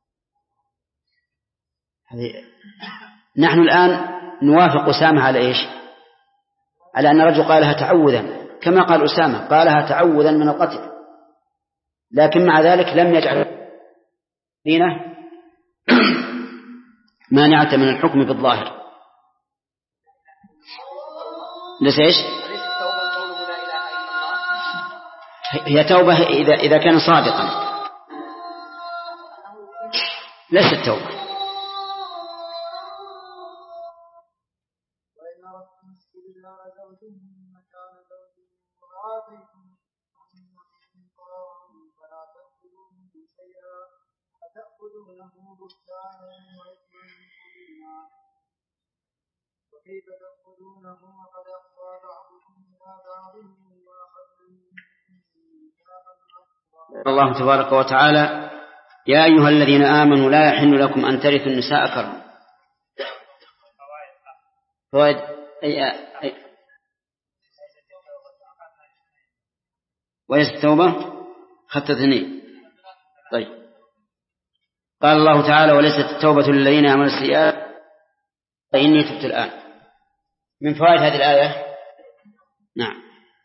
نحن الآن نوافق أسامة على إيش؟ على أن الرجل قالها تعوذا كما قال أسامة، قالها تعوذا من القتل، لكن مع ذلك لم يجعل دينه مانعة من الحكم بالظاهر. ليس إيش؟ هي توبة إذا إذا كان صادقا، ليست توبة. وكيف تأخذونه وقد أفضى بعضكم إلى بعض مما أخذتم. الله تبارك وتعالى يا أيها الذين آمنوا لا يحل لكم أن ترثوا النساء كرها. فوائد أي أي وليس التوبة خط اثنين. طيب قال الله تعالى وليست التوبة للذين يعملون السيئات فإني تبت الآن. من فوائد هذه الآية نعم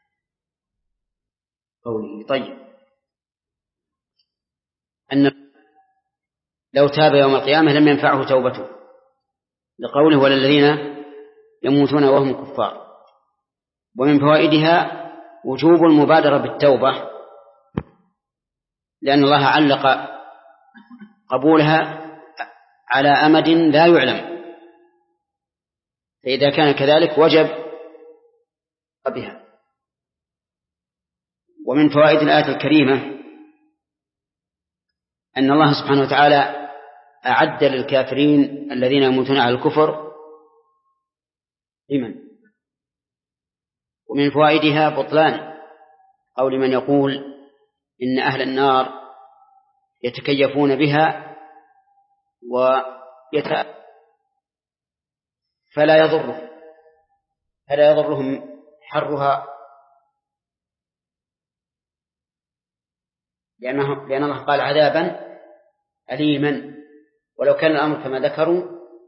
قوله طيب أن لو تاب يوم القيامة لم ينفعه توبته لقوله وللذين يموتون وهم كفار. ومن فوائدها وجوب المبادرة بالتوبة، لأن الله علق قبولها على أمد لا يعلم، فإذا كان كذلك وجب بها. ومن فوائد الآية الكريمة أن الله سبحانه وتعالى أعد للكافرين الذين يموتون على الكفر لمن. ومن فوائدها بطلان قول من يقول إن أهل النار يتكيفون بها ويت فلا يضرهم فلا يضرهم حرها، لأنه لأن الله قال عذابا أليما، ولو كان الأمر كما ذكروا.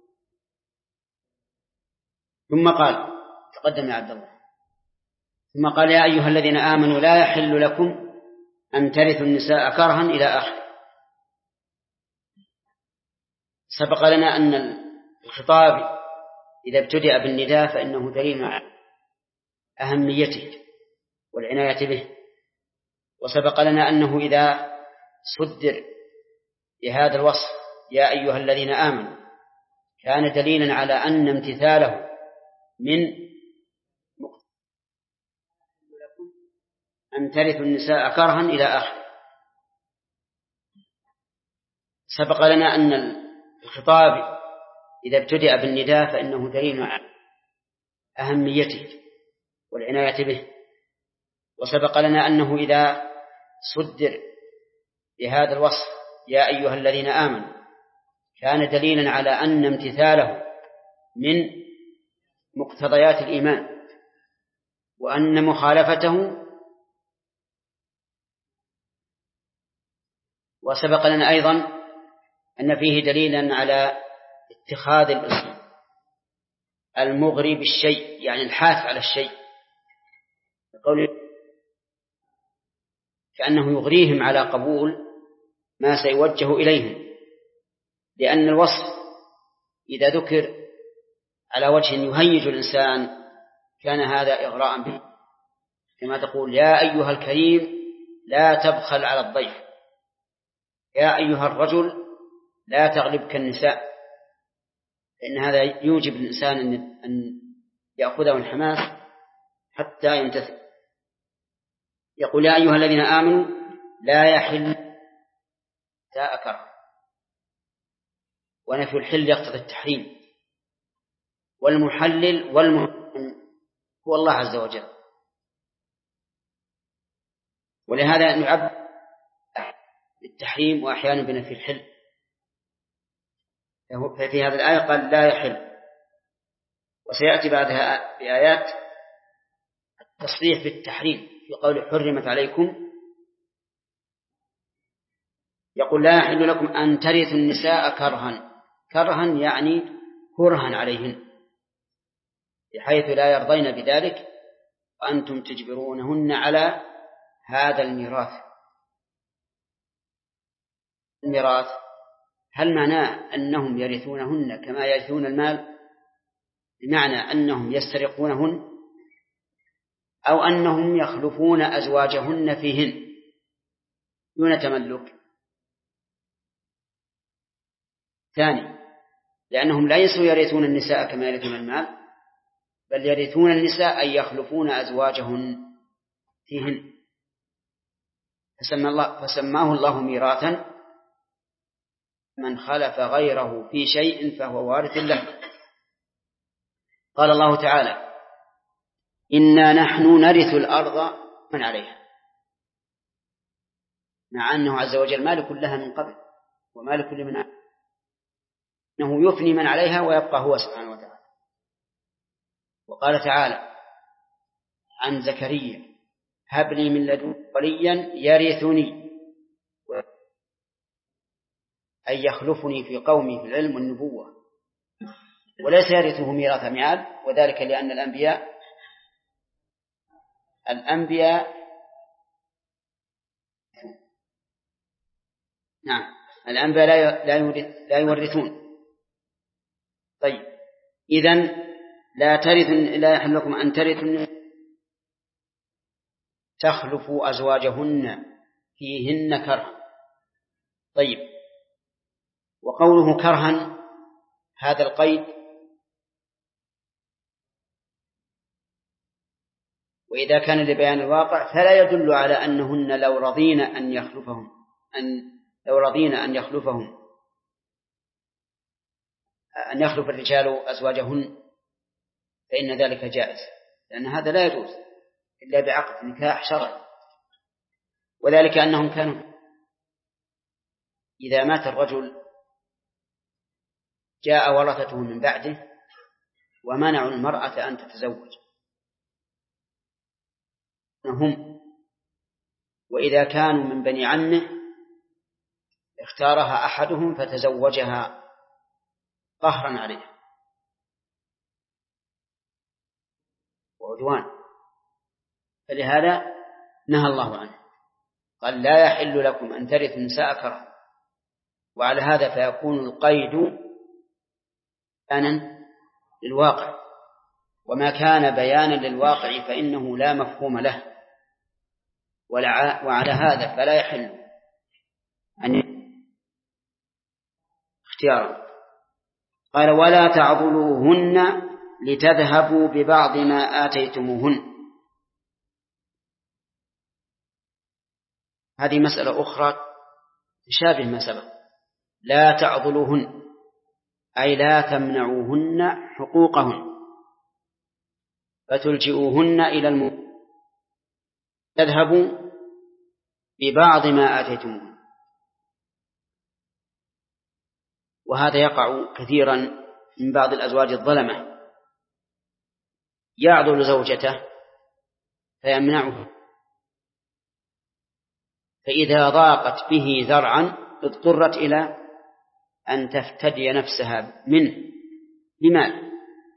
ثم قال تقدم يا عبد الله ثم قال يا أيها الذين آمنوا لا يحل لكم أن ترثوا النساء كرها إلى آخر. سبق لنا أن الخطاب إذا ابتدأ بالنداء فإنه دليل على أهميته والعناية به. وسبق لنا أنه إذا صدر بهذا الوصف يا أيها الذين آمنوا كان دليلا على أن امتثاله من أن ترثوا النساء كرها إلى آخر. سبق لنا أن الخطاب إذا ابتدأ بالنداء فإنه دليل على أهميته والعناية به. وسبق لنا أنه إذا صدر بهذا الوصف يا أيها الذين آمنوا كان دليلا على أن امتثاله من مقتضيات الإيمان وأن مخالفته. وسبق لنا أيضا أن فيه دليلا على اتخاذ الاسم المغري بالشيء، يعني الحاث على الشيء، قوله كأنه يغريهم على قبول ما سيوجه إليهم، لأن الوصف إذا ذكر على وجه يهيج الإنسان كان هذا إغراء به، كما تقول يا أيها الكريم لا تبخل على الضيف، يا أيها الرجل لا تغلبك النساء، فإن هذا يوجب الإنسان أن يأخذه الحماس حتى يمتثل. يقول يا أيها الذين آمنوا لا يحل تأكر، ونفي الحل يقتضي التحريم، والمحلل والمحرم هو الله عز وجل. ولهذا نعبر بالتحريم وأحيانا بنفي الحل. ففي هذه الآية قال لا يحل، وسيأتي بعدها بآيات التصريح بالتحريم في قول حرمت عليكم. يقول لا يحل لكم أن ترثوا النساء كرها، كرها يعني كرها عليهن بحيث لا يرضين بذلك وأنتم تجبرونهن على هذا الميراث. الميراث هل معناه أنهم يرثونهن كما يرثون المال، بمعنى أنهم يسترقونهن، أو أنهم يخلفون أزواجهن فيهن دون تملك؟ ثاني، لأنهم ليسوا يرثون النساء كما يرثون المال، بل يرثون النساء أي يخلفون أزواجهن فيهن، فسمى الله فسماه الله ميراثا. من خلف غيره في شيء فهو وارث له. قال الله تعالى إنا نحن نرث الأرض من عليها، مع أنه عز وجل مالك لها من قبل ومالك لمن عليها، أنه يفني من عليها ويبقى هو سبحانه وتعالى. وقال تعالى عن زكريا هب لي من لدنك وليا يرثني أي يخلفني في قومي في العلم والنبوة، وليس يرثه ميراث ميعاد، وذلك لأن الأنبياء الأنبياء نعم الأنبياء لا يورث لا يورثون. طيب إذن لا ترث لا يحل لكم أن ترثوا تخلفوا أزواجهن فيهن كرها. طيب، وقوله كرها هذا القيد، وإذا كان لبيان الواقع فلا يدل على أنهن لو رضين أن يخلفهم أن لو رضين أن يخلفهم أن يخلف الرجال أزواجهن فإن ذلك جائز، لأن هذا لا يجوز إلا بعقد نكاح شرعي. وذلك أنهم كانوا إذا مات الرجل جاء ورثته من بعده ومنعوا المرأة أن تتزوج هم، وإذا كانوا من بني عمه اختارها أحدهم فتزوجها قهرا عليه وعدوان، فلهذا نهى الله عنه، قال لا يحل لكم أن ترثوا النساء كرها. وعلى هذا فيكون القيد أنا للواقع، وما كان بيانا للواقع فإنه لا مفهوم له، وعلى هذا فلا يحل أن اختيارا. قال ولا تعضلوهن لتذهبوا ببعض ما آتيتموهن. هذه مسألة أخرى تشابه ما سبق. لا تعضلوهن أي لا تمنعوهن حقوقهن فتلجئوهن إلى المؤمن تذهبوا ببعض ما آتيتموهن. وهذا يقع كثيرا من بعض الأزواج الظلمة، يعضل زوجته فيمنعه، فإذا ضاقت به ذرعا اضطرت إلى أن تفتدي نفسها منه بمال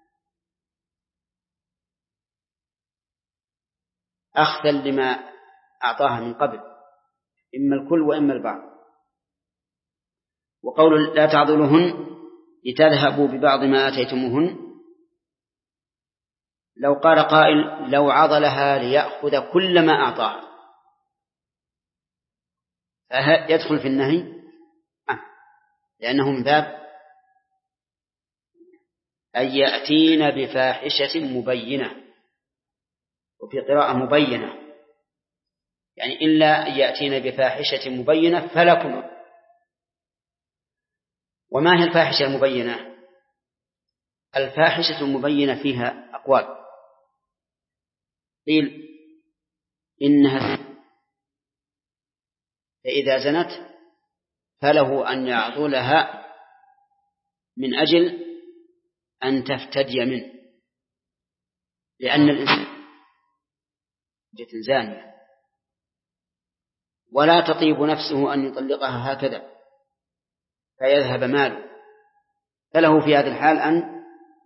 أخذا لما أعطاها من قبل، إما الكل وإما البعض. وقول لا تعضلوهن لتذهبوا ببعض ما آتيتموهن، لو قال قائل لو عضلها ليأخذ كل ما أعطاها يدخل في النهي، لأنه من باب أن يأتين بفاحشة مبينة، وفي قراءة مبينة، يعني إلا أن يأتين بفاحشة مبينة فلكم. وما هي الفاحشة المبينة؟ الفاحشة المبينة فيها أقوال، قيل إنها فإذا زنت فله أن يعضلها من أجل أن تفتدي منه، لأن الإنسان جت زانية ولا تطيب نفسه أن يطلقها هكذا فيذهب ماله، فله في هذه الحال أن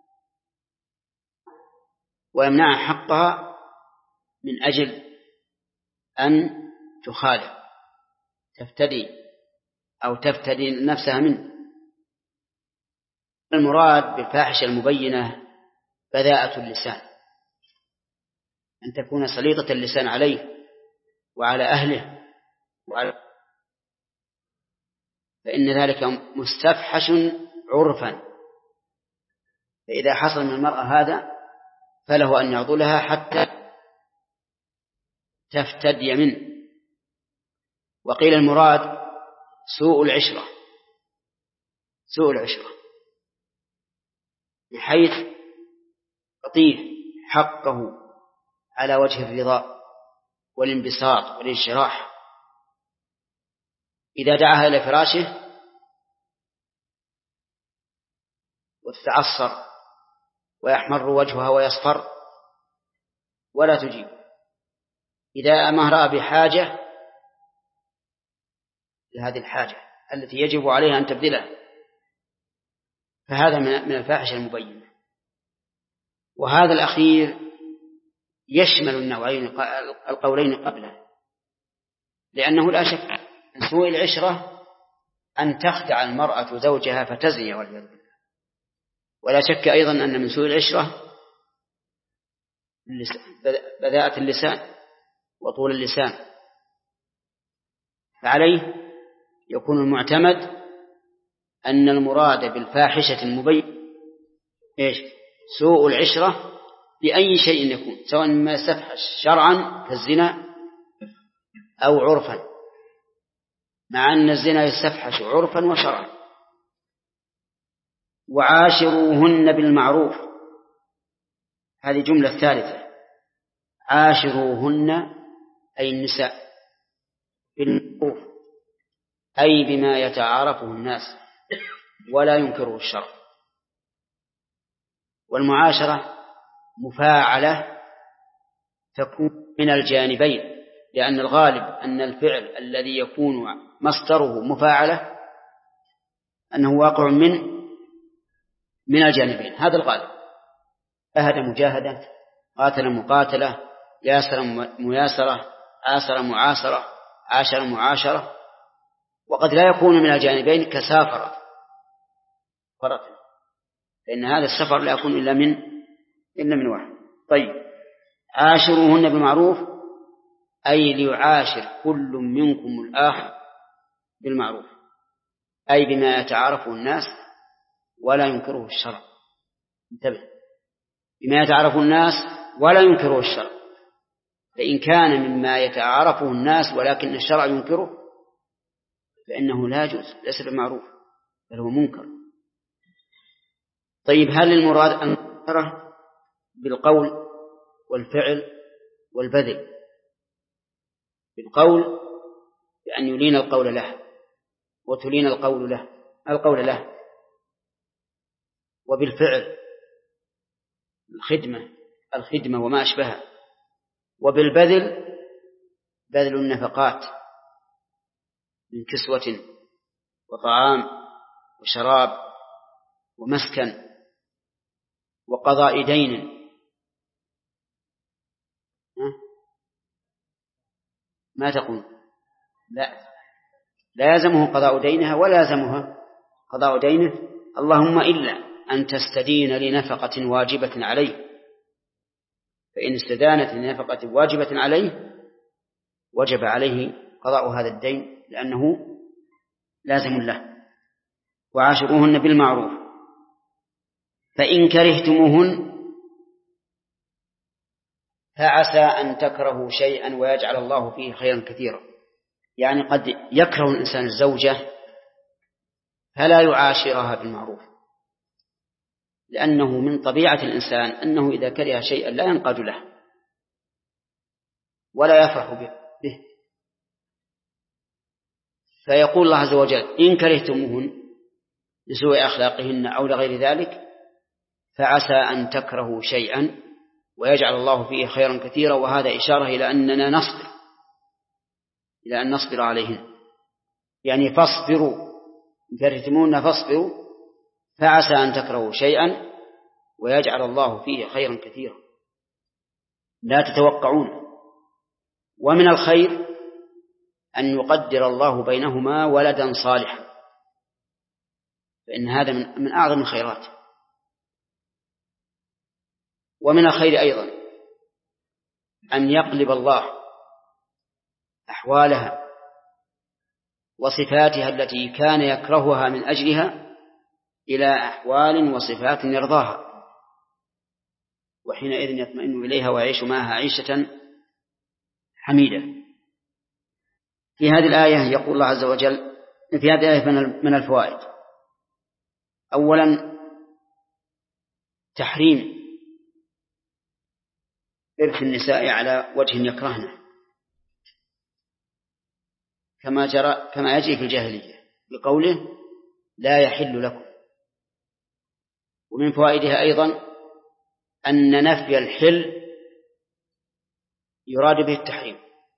ويمنع حقها من أجل أن تخالف تفتدي أو تفتدي نفسها منه. المراد بالفاحشة المبينة بذاءة اللسان، أن تكون سليطة اللسان عليه وعلى أهله وعلى، فإن ذلك مستفحش عرفا. فإذا حصل من المرأة هذا فله أن يعضلها حتى تفتدي منه. وقيل المراد سوء العشرة، سوء العشرة بحيث يعطيه حقه على وجه الرضا والانبساط والانشراح. إذا دعاها إلى فراشه وتتعصر ويحمر وجهها ويصفر ولا تجيب. إذا أمرها بحاجة لهذه الحاجة التي يجب عليها أن تبذلها، فهذا من الفاحشة المبينة. وهذا الأخير يشمل النوعين القولين قبله، لأنه لا شك من سوء العشرة أن تخدع المرأة زوجها فتزني والعياذ بالله، ولا شك أيضا أن من سوء العشرة بذاءة اللسان وطول اللسان. فعليه يكون المعتمد أن المراد بالفاحشة المبينة إيش؟ سوء العشرة بأي شيء يكون، سواء ما يستفحش شرعا كالزنا أو عرفا، مع أن الزنا يستفحش عرفا وشرعا. وعاشروهن بالمعروف، هذه جملة ثالثة، عاشروهن أي النساء بالمعروف، أي بما يتعارفه الناس ولا ينكره الشرع. والمعاشرة مفاعلة تكون من الجانبين، لأن الغالب أن الفعل الذي يكون مصدره مفاعلة أنه واقع من من الجانبين، هذا الغالب. أهد مجاهدة، قاتل مقاتلة، ياسر مياسرة، آسر معاصرة، عاشر معاشرة. وقد لا يكون من الجانبين كسافرة فرط، فإن هذا السفر لا يكون إلا من إلا من واحد. طيب، عاشروهن بالمعروف أي ليعاشر كل منكم الآخر بالمعروف، أي بما يتعارفه الناس ولا ينكره الشرع. انتبه، بما يتعارفه الناس ولا ينكره الشرع، فإن كان مما يتعارفه الناس ولكن الشرع ينكره فإنه لا يجوز، ليس بالمعروف بل هو منكر. طيب، هل المراد أن ننكره بالقول والفعل والبذل؟ بالقول بأن يلين القول له وتلين القول له القول له، وبالفعل الخدمة الخدمة وما أشبهها، وبالبذل بذل النفقات من كسوة وطعام وشراب ومسكن وقضاء دين. ما تقول؟ لا، لا يلزمه قضاء دينها ولا يلزمها قضاء دينه، اللهم إلا أن تستدين لنفقة واجبة عليه، فإن استدانت لنفقة واجبة عليه وجب عليه قضاء هذا الدين لأنه لازم له. وعاشروهن بالمعروف، فإن كرهتموهن فعسى أن تكرهوا شيئا ويجعل الله فيه خيرا كثيرا. يعني قد يكره الإنسان الزوجة فلا يعاشرها بالمعروف، لأنه من طبيعة الإنسان أنه إذا كره شيئا لا ينقاد له ولا يفرح به، فيقول الله عز وجل إن كرهتموهن لسوء أخلاقهن أو لغير ذلك فعسى أن تكرهوا شيئا ويجعل الله فيه خيرا كثيرا، وهذا إشارة إلى أننا نصبر إلى أن نصبر عليهن، يعني فاصبروا إن كرهتموهن فاصبروا فعسى أن تكرهوا شيئا ويجعل الله فيه خيرا كثيرا لا تتوقعون. ومن الخير أن يقدر الله بينهما ولدا صالحا، فإن هذا من, من أعظم الخيرات. ومن الخير أيضا أن يقلب الله أحوالها وصفاتها التي كان يكرهها من أجلها إلى أحوال وصفات يرضاها، وحينئذ يطمئن إليها ويعيش معها عيشة حميدة. في هذه الآية يقول الله عز وجل في هذه الآية من الفوائد: أولا تحريم إرث النساء على وجه يكرهنه كما جرى كما يجري في الجاهلية بقوله لا يحل لكم. ومن فوائدها أيضا أن نفي الحل يراد به التحريم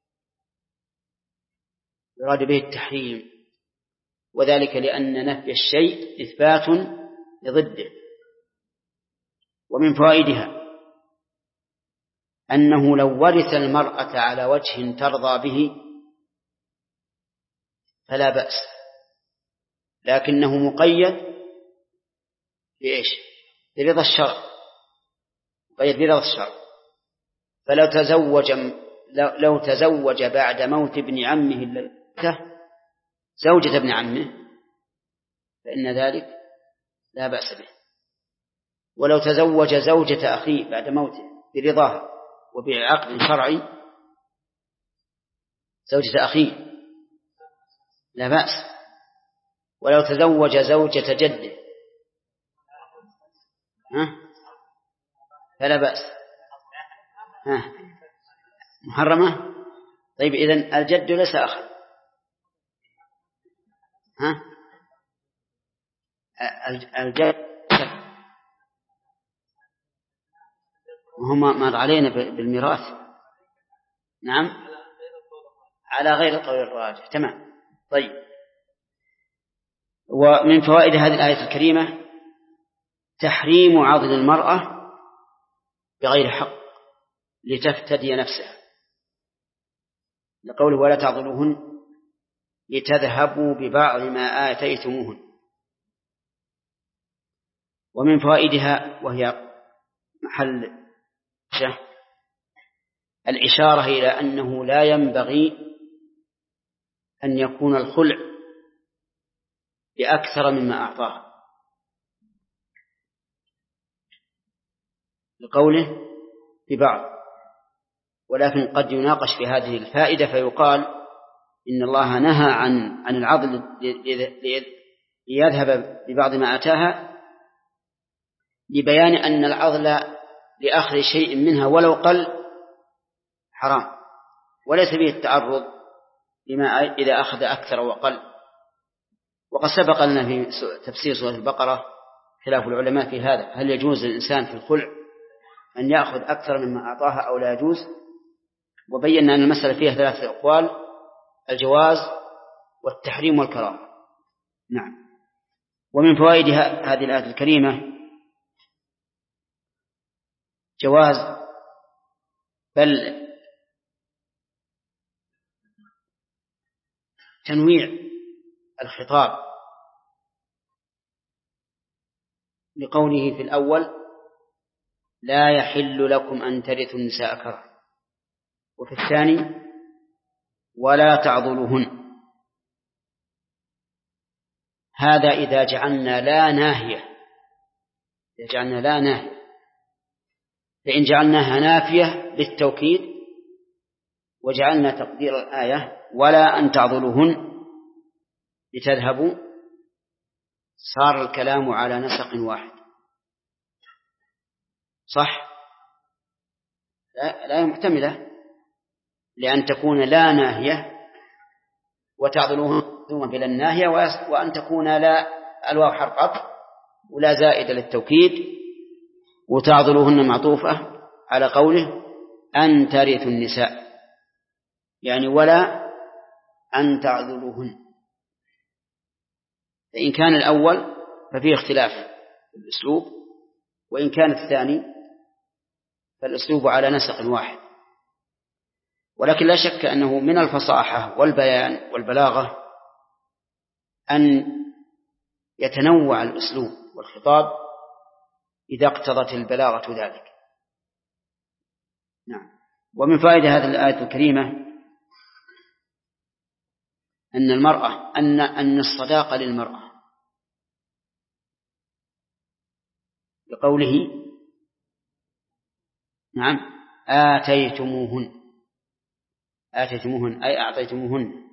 يراد به التحريم وذلك لأن نفي الشيء إثبات لضده. ومن فوائدها أنه لو ورث المرأة على وجه ترضى به فلا بأس، لكنه مقيد بإيش؟ برضا الشرع، مقيد برضا الشرع. فلو تزوج لو تزوج بعد موت ابن عمه زوجة ابن عمه فإن ذلك لا بأس به. ولو تزوج زوجة أخيه بعد موته برضاها وبعقد شرعي زوجة أخيه لا بأس. ولو تزوج زوجة جده ها فلا بأس. ها محرمة. طيب إذن الجد ليس أخا. ها الجد وهم مر علينا بالميراث. نعم على غير القول الراجح. تمام. طيب، ومن فوائد هذه الآية الكريمة تحريم عضل المرأة بغير حق لتفتدي نفسها، لقوله ولا تعضلوهن لتذهبوا ببعض ما آتيتموهن. ومن فوائدها وهي محل شه الإشارة إلى أنه لا ينبغي أن يكون الخلع بأكثر مما أعطاه، لقوله ببعض، ولكن قد يناقش في هذه الفائدة فيقال إن الله نهى عن عن العضل ليذهب ببعض ما أتاها لبيان أن العضل لأخذ شيء منها ولو قل حرام، وليس به التعرض لما إذا أخذ أكثر وقل. وقد سبق لنا في تفسير سورة البقرة خلاف العلماء في هذا، هل يجوز للإنسان في الخلع أن يأخذ أكثر مما أعطاها أو لا يجوز؟ وبينا أن المسألة فيها ثلاثة أقوال: الجواز والتحريم والكراهة. نعم. ومن فوائد هذه الآية الكريمة جواز بل تنويع الخطاب، لقوله في الأول: لا يحل لكم أن ترثوا النساء كرها، وفي الثاني: ولا تعضلوهن. هذا إذا جعلنا لا ناهية، إذا جعلنا لا ناهية، فإن جعلناها نافية للتوكيد وجعلنا تقدير الآية ولا أن تعضلوهن لتذهبوا، صار الكلام على نسق واحد. صح؟ لا, لا محتملة، لأن تكون لا ناهية وتعضلوهن ثم بلا الناهية، وأن تكون لا الواو حرف عطف ولا زائدة للتوكيد، وتعضلوهن معطوفة على قوله أن ترثوا النساء، يعني ولا أن تعضلوهن. فإن كان الأول ففيه اختلاف في الأسلوب، وإن كان الثاني فالأسلوب على نسق واحد. ولكن لا شك أنه من الفصاحة والبيان والبلاغة أن يتنوع الأسلوب والخطاب إذا اقتضت البلاغة ذلك. نعم. ومن فائدة هذه الآية الكريمة أن المرأة أن أن الصداقة للمرأة، بقوله نعم آتيتموهن، آتيتموهن أي أعطيتموهن،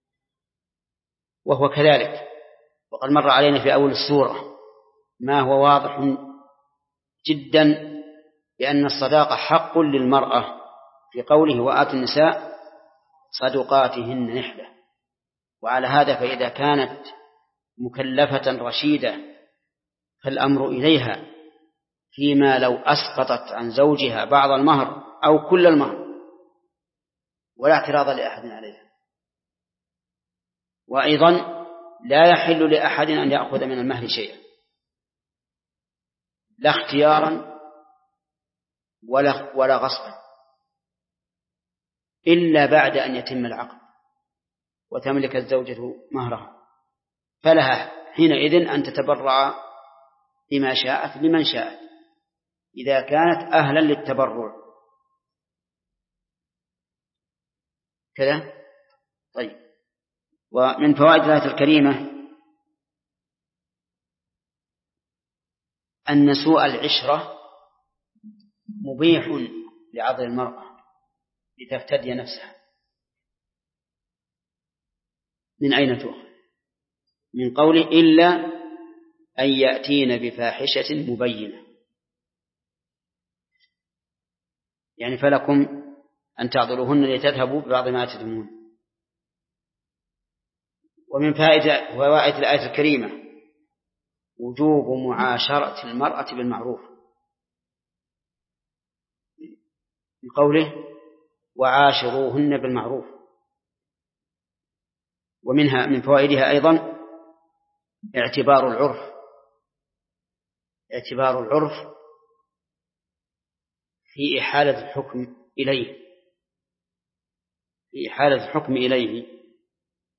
وهو كذلك. وقد مر علينا في أول السورة ما هو واضح جدا بأن الصداقة حق للمرأة في قوله وآتوا النساء صدقاتهن نحلة. وعلى هذا فإذا كانت مكلفة رشيدة فالأمر إليها فيما لو أسقطت عن زوجها بعض المهر أو كل المهر ولا اعتراض لأحد عليها. وأيضا لا يحل لأحد أن يأخذ من المهر شيئا، لا اختيارا ولا ولا غصبا، إلا بعد أن يتم العقد وتملك الزوجة مهرها، فلها حينئذ أن تتبرع بما شاءت لمن شاءت إذا كانت أهلا للتبرع كذا. طيب. ومن فوائد الآية الكريمة أن سوء العشرة مبيح لعضل المرأة لتفتدي نفسها. من أين تؤخذ؟ من قوله إلا أن يأتين بفاحشة مبينة، يعني فلكم أن تعضلوهن لتذهبوا ببعض ما تدمون. ومن فائدة فوائد الآية الكريمة وجوب معاشرة المرأة بالمعروف، بقوله وعاشروهن بالمعروف. ومنها من فوائدها أيضا اعتبار العرف، اعتبار العرف في إحالة الحكم إليه، في إحالة الحكم إليه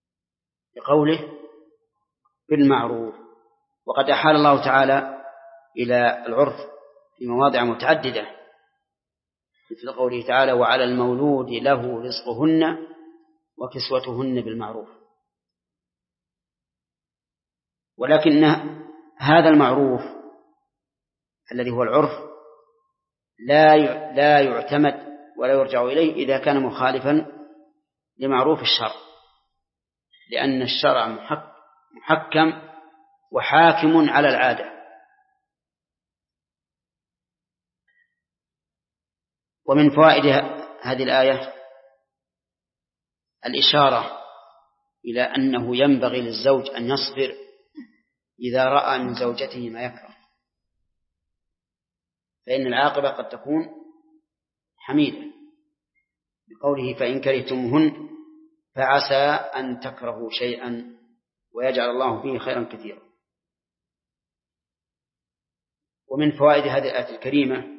بقوله بالمعروف. وقد أحال الله تعالى إلى العرف في مواضع متعددة، مثل قوله تعالى: وعلى المولود له رزقهن وكسوتهن بالمعروف. ولكن هذا المعروف الذي هو العرف لا لا يعتمد ولا يرجع إليه إذا كان مخالفا لمعروف الشرع، لأن الشرع محكم وحاكم على العادة. ومن فوائد هذه الآية الإشارة إلى أنه ينبغي للزوج أن يصبر إذا رأى من زوجته ما يكره، فإن العاقبة قد تكون حميدة، بقوله: فإن كرهتموهن فعسى أن تكرهوا شيئا ويجعل الله فيه خيرا كثيرا. ومن فوائد هذه الآية الكريمة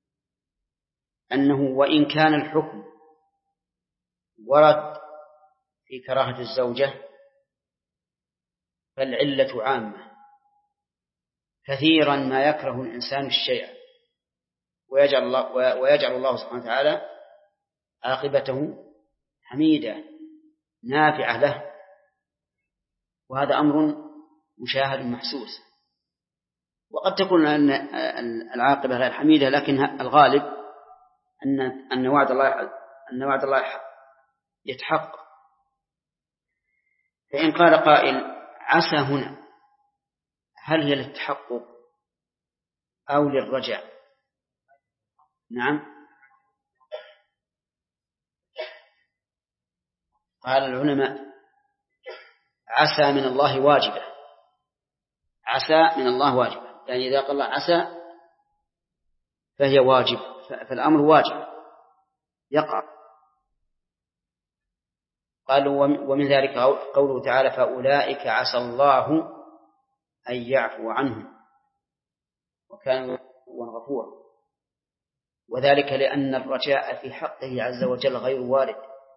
أنه وإن كان الحكم ورد في كراهة الزوجة فالعلة عامة، كثيرا ما يكره الإنسان الشيء ويجعل الله, ويجعل الله سبحانه وتعالى عاقبته حميدة نافعة له، وهذا أمر مشاهد محسوس. وقد تكون العاقبة غير حميدة، لكن الغالب أن أن وعد الله أن وعد الله يتحقق. فإن قال قائل: عسى هنا هل هي للتحقق أو للرجاء؟ نعم، قال العلماء: عسى من الله واجبة، عسى من الله واجبة، يعني إذا قال الله عسى فهي واجب، فالأمر واجب يقع. قالوا: ومن ذلك قوله تعالى: فأولئك عسى الله أن يعفو عنهم وكان غفورا، وذلك لأن الرجاء في حقه عز وجل غير وارد،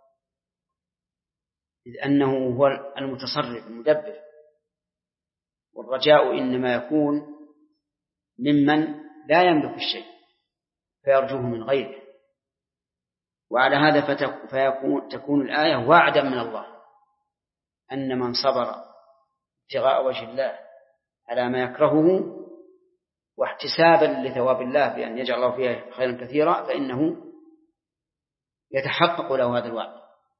إذ أنه هو المتصرف المدبر، والرجاء إنما يكون ممن لا يملك الشيء فيرجوه من غيره. وعلى هذا فيكون تكون الآية وعدا من الله أن من صبر ابتغاء وجه الله على ما يكرهه واحتسابا لثواب الله بأن يجعل الله فيها خيرا كثيرا فإنه يتحقق له هذا الوعد.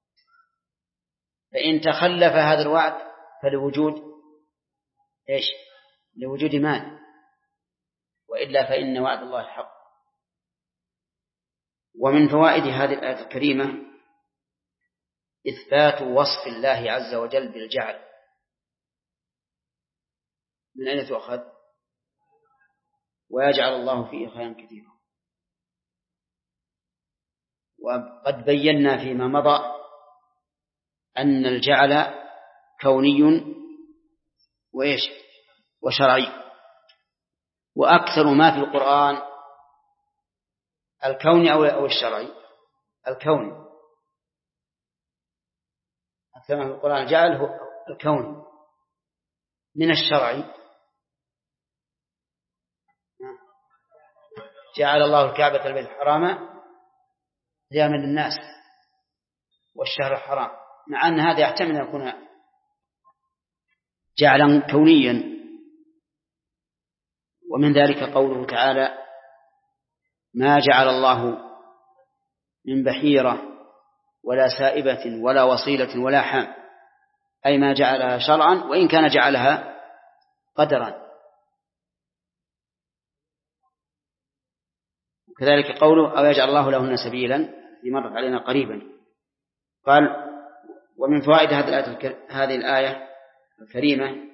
فإن تخلف هذا الوعد فلوجود إيش؟ لوجود مال، وإلا فإن وعد الله حق. ومن فوائد هذه الآية الكريمة إثبات وصف الله عز وجل بالجعل. من أين تؤخذ؟ ويجعل الله فيه خيرا كثيرا. وقد بينا فيما مضى أن الجعل كوني وإيش وشرعي، وأكثر ما في القرآن الكوني أو الشرعي. الكوني أكثر ما في القرآن الجعل هو الكوني. من الشرعي جعل الله الكعبة البيت الحرام قياما للناس والشهر الحرام، مع أن هذا يحتمل أن يكون جعلا كونيا. ومن ذلك قوله تعالى: ما جعل الله من بحيرة ولا سائبة ولا وصيلة ولا حام، أي ما جعلها شرعا وإن كان جعلها قدرا. وكذلك قوله: أو يجعل الله لهن سبيلا، في مرت علينا قريبا. قال: ومن فوائد هذه الآية الكريمة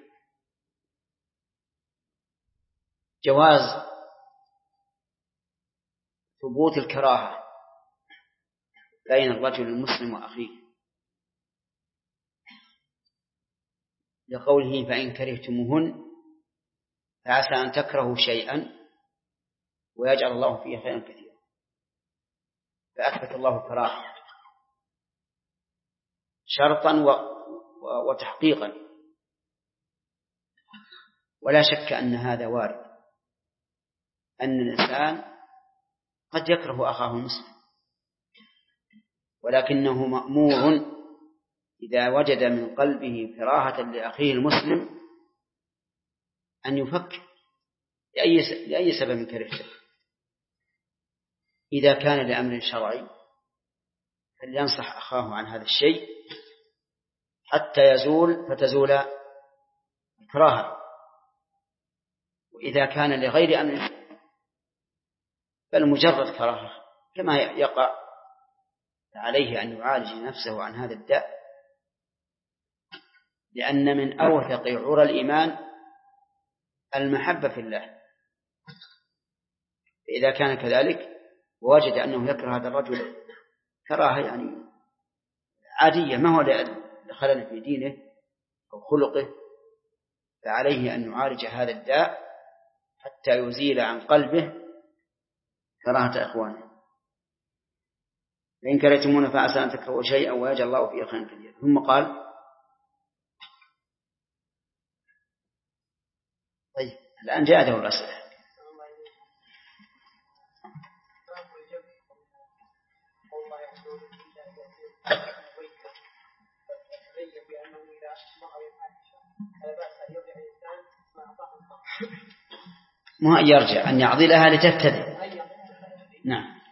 جواز ثبوت الكراهة بين الرجل المسلم وأخيه، لقوله: فإن كرهتموهن فعسى أن تكرهوا شيئا ويجعل الله فيه خيرا كثيرا. فأثبت الله الكراهة شرطا وتحقيقا، ولا شك أن هذا وارد، أن الإنسان قد يكره أخاه المسلم، ولكنه مأمور إذا وجد من قلبه كراهة لأخيه المسلم أن يفكر لأي لأي سبب كرهته. إذا كان لأمر شرعي فلينصح أخاه عن هذا الشيء حتى يزول فتزول الكراهة. وإذا كان لغير أمر بل مجرد كراهة كما يقع عليه أن يعالج نفسه عن هذا الداء، لأن من أوثق عرى الإيمان المحبة في الله. فإذا كان كذلك ووجد أنه يكره هذا الرجل كراهة يعني عادية ما هو لخلل في دينه أو خلقه، فعليه أن يعالج هذا الداء حتى يزيل عن قلبه كراهة إخوانه. فإن كرهتمونا فعسى أن تكرهوا شيئا ويجعل الله فيه خيرا كثيرا. ثم قال طيب الآن جاء دور الأسئلة. ما يرجع أن يعضلها لتفتدي. نعم.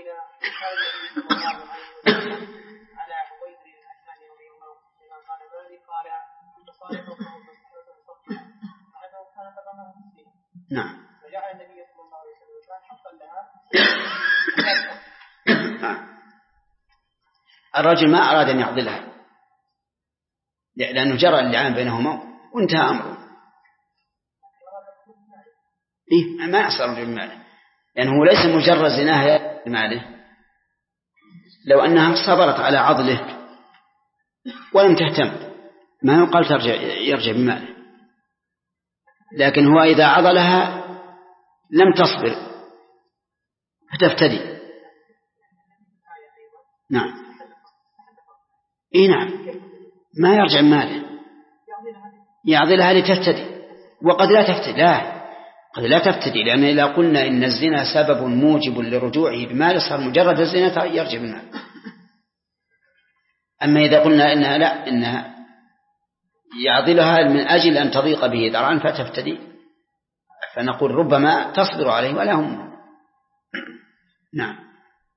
نعم. فجعل النبي صلى الله عليه وسلم حقا لها. الرجل ما أراد أن يعضلها لأنه جرى اللعان بينهما وانتهى أمره. إيه ما يحصل رجل ماله لأنه ليس مجرد زناها بماله. لو أنها صبرت على عضله ولم تهتم ما يقال ترجع يرجع بماله، لكن هو إذا عضلها لم تصبر فتفتدي. نعم. إيه نعم ما يرجع ماله، يعضلها لتفتدي وقد لا تفتدي. لا قد لا تفتدي، لأن إذا قلنا إن الزنا سبب موجب لرجوعه بمال صار مجرد الزنا يرجع بالمال. أما إذا قلنا إنها لا إنها يعضلها من أجل أن تضيق به ذرعا فتفتدي فنقول ربما تصبر عليه ولا هم. نعم.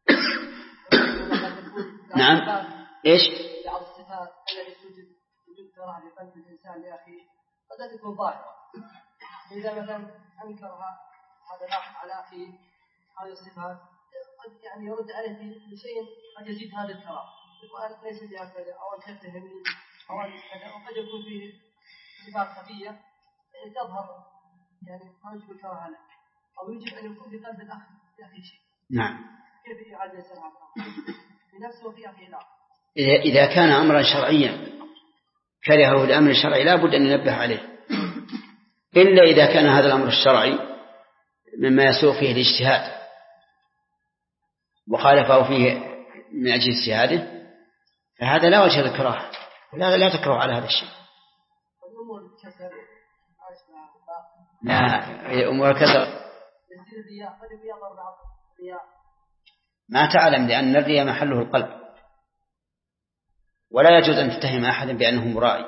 نعم. إيش؟ بعض الصفات التي توجد وجود كراهة لقلب الإنسان لأخيه قد تكون ظاهرة. إذا مثلا أنكرها هذا الأخ على أخيه هذه الصفات قد يعني يرد عليه بشيء قد يزيد هذا الكراهة يقول ليس بهكذا أو أنكرته مني أو كذا، وقد يكون فيه صفات خفية تظهر يعني ما يجب الكراهة له أو يجب أن يكون في قلب الأخ لأخيه شيء. نعم. كيف يعد السلام في نفسه وفي أخيه لا. إذا كان أمرا شرعيا كرهه الأمر الشرعي لا بد أن ينبه عليه، إلا إذا كان هذا الأمر الشرعي مما يسوء فيه الاجتهاد وخالفه فيه من أجل اجتهاده فهذا لا وجه للكراهة، لا لا تكره على هذا الشيء. لا أمور الكسر ما تعلم، لأن الرياء محله القلب ولا يجوز أن تتهم أحدا بأنه مرائي،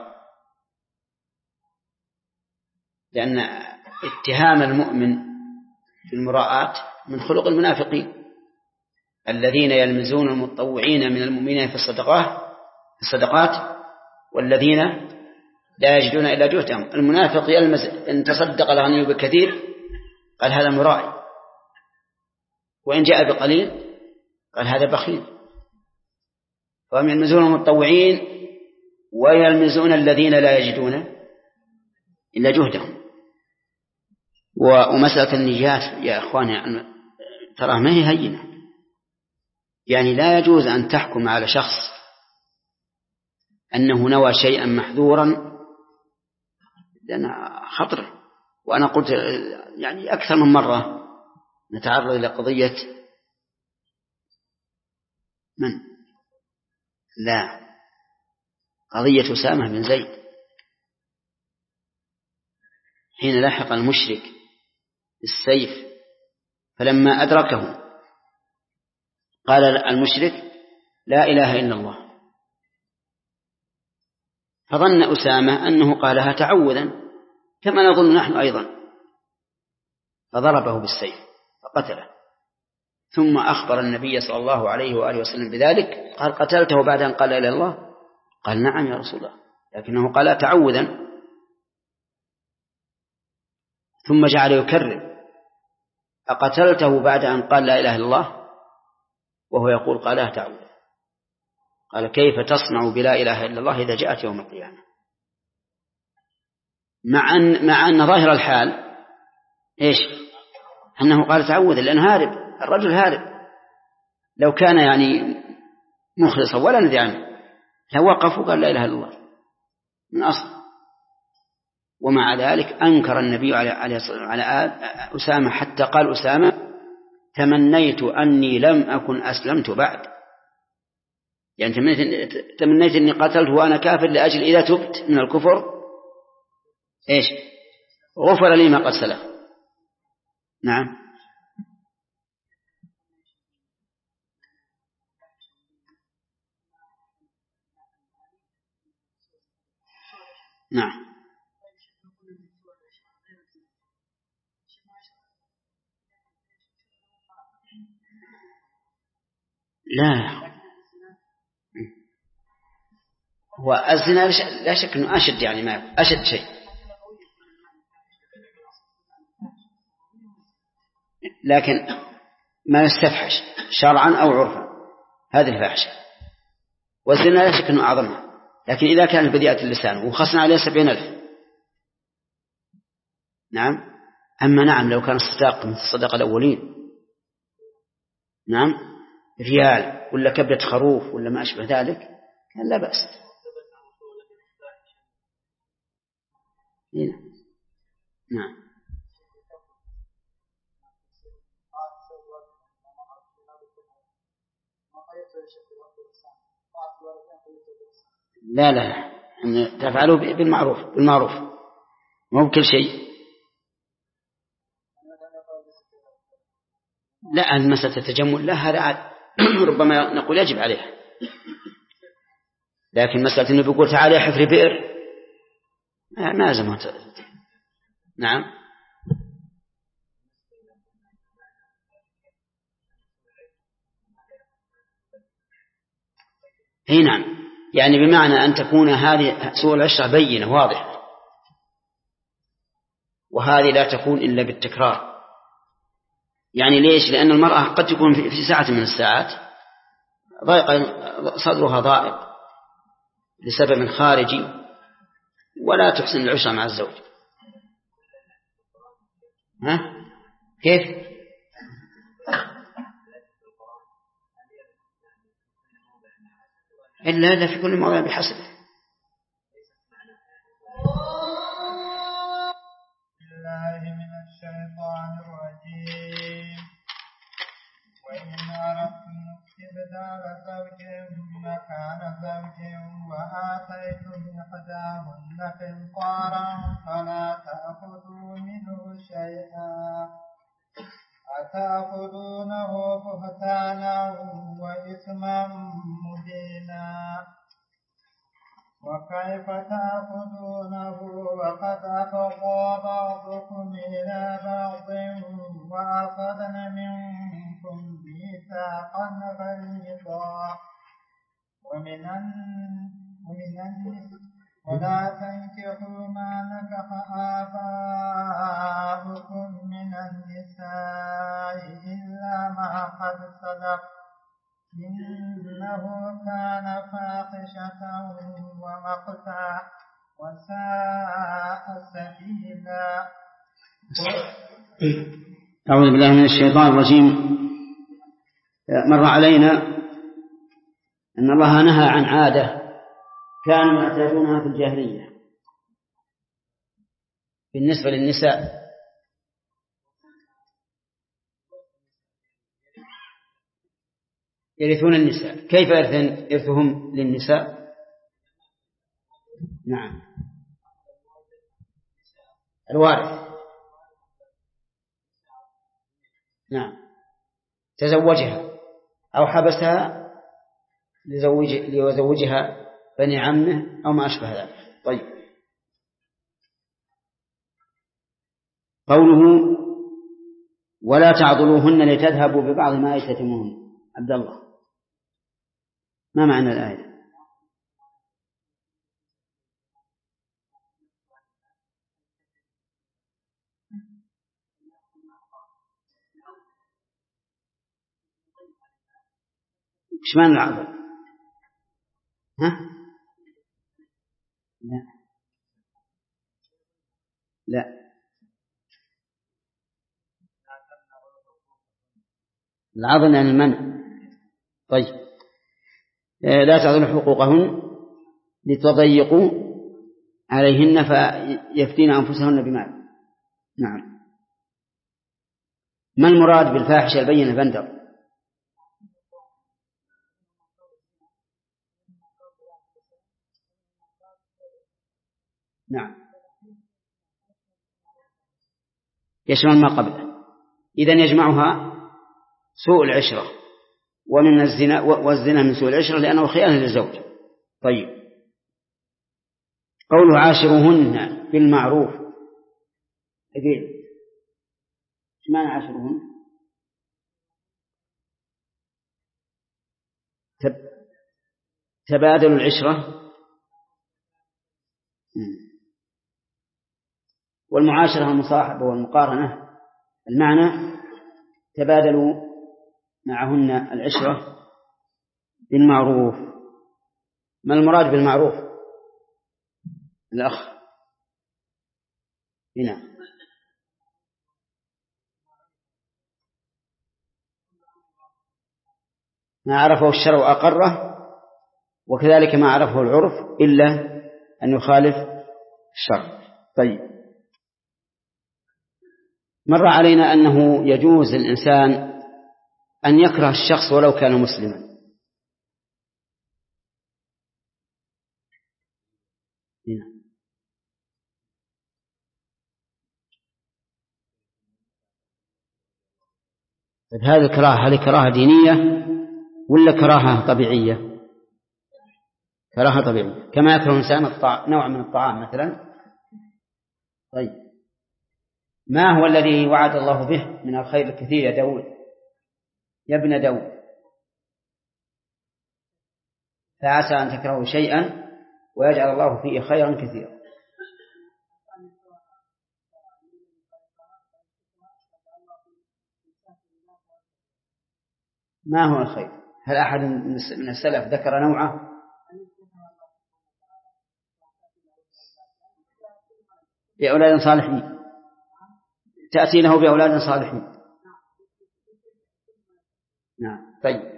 لأن اتهام المؤمن في المراءات من خلق المنافقين الذين يلمزون المتطوعين من المؤمنين في الصدقات الصدقات والذين لا يجدون إلا جهدهم. المنافق يلمز إن تصدق الغني بكثير قال هذا مرائي، وإن جاء بقليل قال هذا بخيل. فهم يلمزون المتطوعين ويلمزون الذين لا يجدون إلا جهدهم. ومسألة النيات يا أخواني ترى ما هي هينة، يعني لا يجوز أن تحكم على شخص أنه نوى شيئا محذورا لأن خطر. وأنا قلت يعني أكثر من مرة نتعرض إلى قضية من لا قضية أسامة بن زيد حين لحق المشرك بالسيف فلما أدركه قال المشرك لا إله إلا الله، فظن أسامة أنه قالها تعوذا كما نظن نحن أيضا، فضربه بالسيف فقتله، ثم أخبر النبي صلى الله عليه وآله وسلم بذلك، قال قتلته بعد أن قال لا إله إلا الله؟ قال نعم يا رسول الله، لكنه قال تعوذا. ثم جعل يكرر أقتلته بعد أن قال لا إله إلا الله وهو يقول قالها تعوذا؟ قال كيف تصنع بلا إله إلا الله إذا جاءت يوم القيامة؟ مع أن, مع أن ظاهر الحال إيش؟ أنه قال تعوذا لأنه هارب، الرجل هارب. لو كان يعني مخلصا ولا ندري عنه لو وقف وقال لا إله إلا الله من أصل. ومع ذلك أنكر النبي عليه الصلاة والسلام على أسامة حتى قال أسامة تمنيت أني لم أكن أسلمت بعد، يعني تمنيت, تمنيت أني قتلت وأنا كافر لأجل إذا تبت من الكفر إيش غفر لي ما قد سلف. نعم نعم لا، هو الزنا لا شك أنه أشد، يعني ما أشد شيء، لكن ما يستفحش شرعا أو عرفا هذه الفاحشة، والزنا لا شك أنه أعظمها. لكن إذا كانت بذيئة اللسان وخصنا عليه سبعين ألف نعم. أما نعم لو كان الصداق مثل الصداق الأولين نعم ريال ولا كبدة خروف ولا ما أشبه ذلك كان لا بأس. نعم لا لا لا تفعلوا بالمعروف بالمعروف مو بكل شيء. لا المسألة التجمل لا هذا عاد ربما نقول يجب عليها، لكن مسألة إنه بيقول تعالى حفر بئر ما زمت. نعم هي نعم، يعني بمعنى أن تكون هذه سوء العشرة بينة واضحة، وهذه لا تكون إلا بالتكرار. يعني ليش؟ لأن المرأة قد تكون في ساعة من الساعات ضائق صدرها ضائق لسبب خارجي ولا تحسن العشرة مع الزوج. ها كيف؟ إلا إلا في كل موضع بحسب. بالله من الشيطان الرجيم. وإن أردتم استبدال زوج مكان زوج وآتيتم إحداهن قنطارا فلا تأخذوا منه شيئا أتأخذونه بهتانا وإثما مبينا وكيف تأخذونه وقد أفضى بعضكم إلى بعض وأخذن منكم ميثاقا غليظا ومن النساء ولا تنكحوا ما نكح آباؤكم من النساء إلا ما قد سلف إنه كان فاحشة ومقتا وساء سبيلا. أعوذ بالله من الشيطان الرجيم. مر علينا أن الله نهى عن عادة كانوا يعتادونها في الجاهلية بالنسبة للنساء، يرثون النساء. كيف يرثهم للنساء؟ نعم الوارث. نعم تزوجها أو حبسها لزوج ليزوجها بني عمه أو ما أشبه ذلك. طيب قوله ولا تعضلوهن لتذهبوا ببعض ما آتيتموهن. عبد الله ما معنى الآية؟ إيش معنى العضل؟ ها؟ لا لا العضل يعني المنع. طيب لا تعضلوا حقوقهن لتضيقوا عليهن فيفتين أنفسهن بمال. نعم. ما المراد بالفاحشة البينة بندر؟ نعم يشمل ما قبله. إذن يجمعها سوء العشرة ومن الزنا والزنا من سوء العشرة لأنه خيانة للزوج. طيب قوله عاشرهن بالمعروف أجيب إيش معنى عاشرهن؟ تبادل العشرة والمعاشرة المصاحبة والمقارنة المعنى تبادلوا معهن العشرة بالمعروف. ما المراد بالمعروف الأخ هنا؟ ما عرفه الشرع أقره وكذلك ما عرفه العرف إلا أن يخالف الشرع. طيب مر علينا أنه يجوز للإنسان أن يكره الشخص ولو كان مسلما. هنا. طيب هذه الكراهة هل كراهة دينية ولا كراهة طبيعية؟ كراهة طبيعية كما يكره الإنسان الطع... نوع من الطعام مثلا. طيب ما هو الذي وعد الله به من الخير الكثير يا داود يا ابن داود؟ فعسى أن تكرهوا شيئا ويجعل الله فيه خيرا كثيرا. ما هو الخير؟ هل أحد من السلف ذكر نوعه؟ بأولاد صالحين تأتينه بأولاد صالحين. نعم. طيب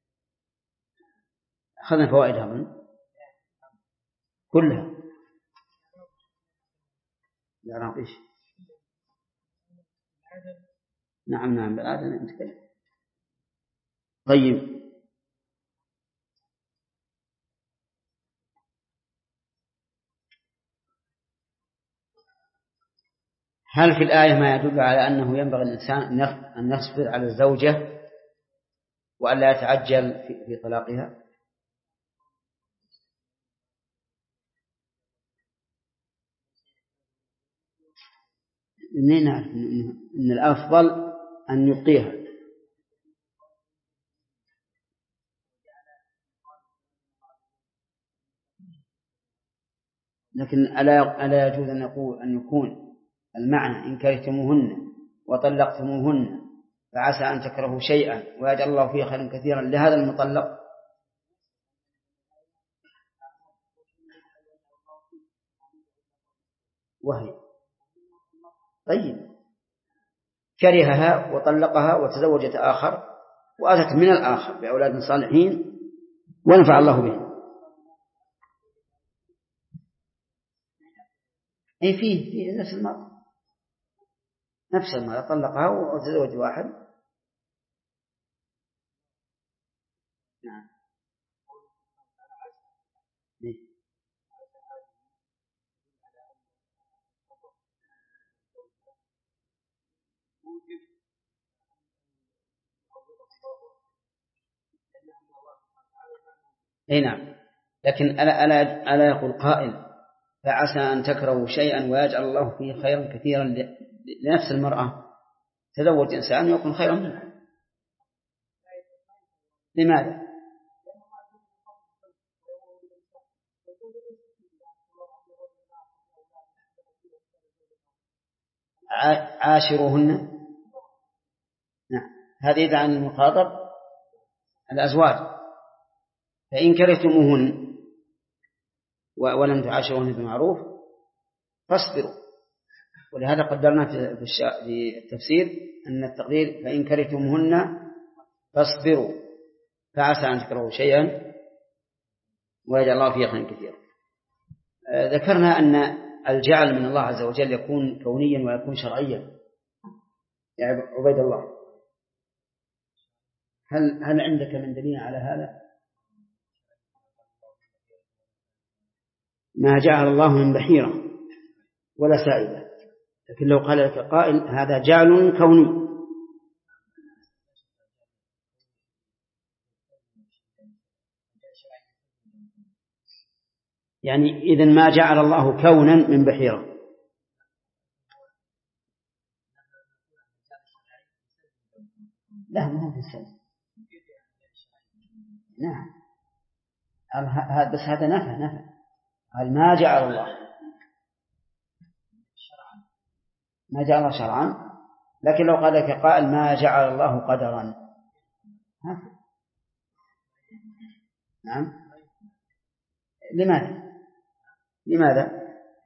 أخذنا فوائدها من كلها. لا نعطيش. نعم نعم بالآدم نتكلم. طيب هل في الآية ما يدل على أنه ينبغي الإنسان أن يصبر على الزوجة وأن لا يتعجل في طلاقها؟ منين نعرف أن الأفضل أن يبقيها؟ لكن ألا ألا يجوز أن يقول أن يكون المعنى إن كرهتموهن وطلقتموهن فعسى أن تكرهوا شيئا ويجعل الله فيه خيرا كثيرا لهذا المطلق؟ وهي طيب كرهها وطلقها وتزوجت آخر وأتت من الآخر بأولاد صالحين ونفع الله به. أي فيه فيه نفس المرأة نفس المرأة طلقها وتزوج واحد. نعم. أي نعم. لكن ألا, ألا, ألا يقول قائل فعسى أن تكرهوا شيئا ويجعل الله فيه خيرا كثيرا لنفس المرأة تزوج إنسان يكون خيرا منه. لماذا؟ عاشروهن. نعم. هذه إذا عن المخاطب الأزواج. فإن كرهتموهن ولم تعاشروهن بمعروف فاصبروا. ولهذا قدرنا في التفسير أن التقدير فإن كرهتموهن فاصبروا فعسى أن تكرهوا شيئا ويجعل الله فيه خيرا كثيرا. ذكرنا أن الجعل من الله عز وجل يكون كونيا ويكون شرعيا. يا عبيد الله، هل هل عندك من دليل على هذا؟ ما جعل الله من بحيرة ولا سائبة، لكن لو قال لك قائل هذا جعل كوني، يعني إذن ما جعل الله كونا من بحيرة. لا ما هو في السنة. نعم بس هذا نفى نفى قال ما جعل الله ما جعل الله شرعا، لكن لو قال لك قائل ما جعل الله قدرا. نعم. لماذا لماذا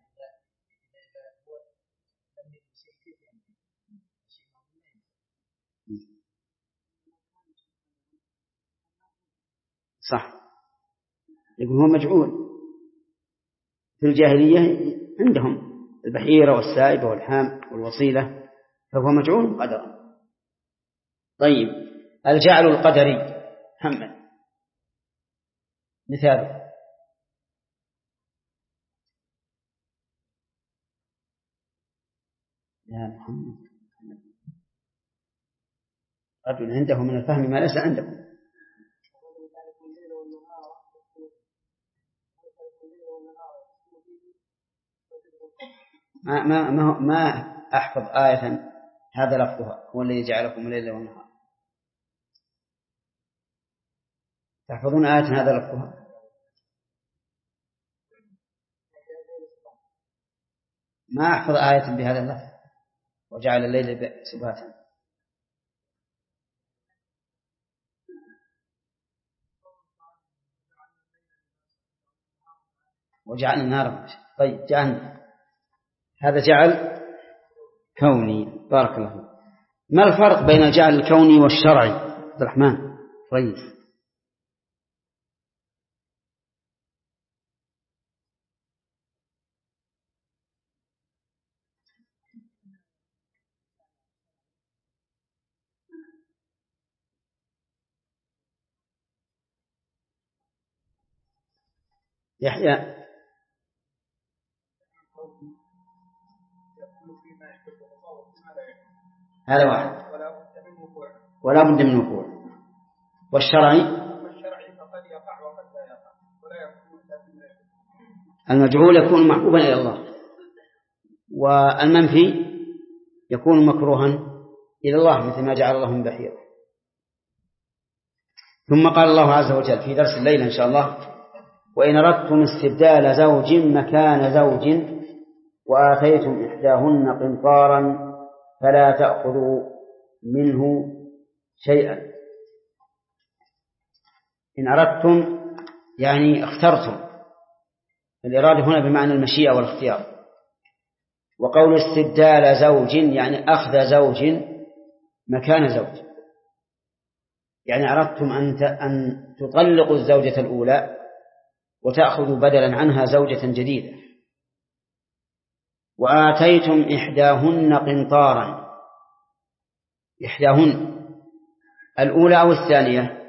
صح، يقول هو مجعول. في الجاهلية عندهم البحيرة والسائبة والحام والوصيلة، فهو مجعول قدرا. طيب الجعل القدري محمد مثال. يا محمد رجل عنده من الفهم ما ليس عندكم. ما ما ما, ما أحفظ آية هذا لفظها هو الذي جعلكم الليل والنهار. تحفظون آية هذا لفظها؟ ما أحفظ آية بهذا اللفظ وجعل الليل سباتا. وجعلنا النار. طيب جعلنا هذا جعل كوني. بارك الله فيك. ما الفرق بين الجعل الكوني والشرعي عبد الرحمن رئيس؟ يحيى هذا واحد ولا بد من وقوع. والشرعي المجعول يكون محبوبا إلى الله، والمنفي يكون مكروها إلى الله مثل ما جعل الله من بحيرة. ثم قال الله عز وجل في درس الليل إن شاء الله: وإن أردتم استبدال زوج مكان زوج وآتيتم إحداهن قنطارا فلا تأخذوا منه شيئا. إن أردتم يعني اخترتم، الإرادة هنا بمعنى المشيئة والاختيار. وقول استبدال زوج يعني أخذ زوج مكان زوج، يعني أردتم أن تطلقوا الزوجة الأولى وتأخذوا بدلا عنها زوجة جديدة. وآتيتم إحداهن قنطارا، إحداهن الأولى أو الثانية؟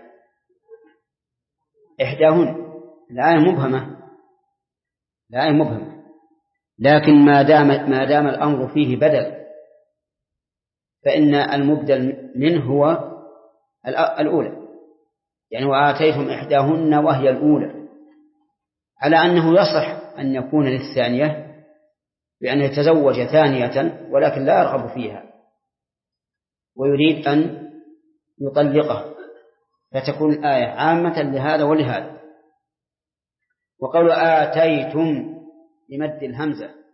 إحداهن. الآية مبهمة، الآية مبهمة، لكن ما دام ما دام الأمر فيه بدل فإن المبدل منه هو الأولى. يعني وآتيتم إحداهن وهي الأولى، على أنه يصح أن يكون للثانية بأن يتزوج ثانية ولكن لا يرغب فيها ويريد أن يطلقها، فتكون الآية عامة لهذا ولهذا. وقول آتيتم بمد الهمزة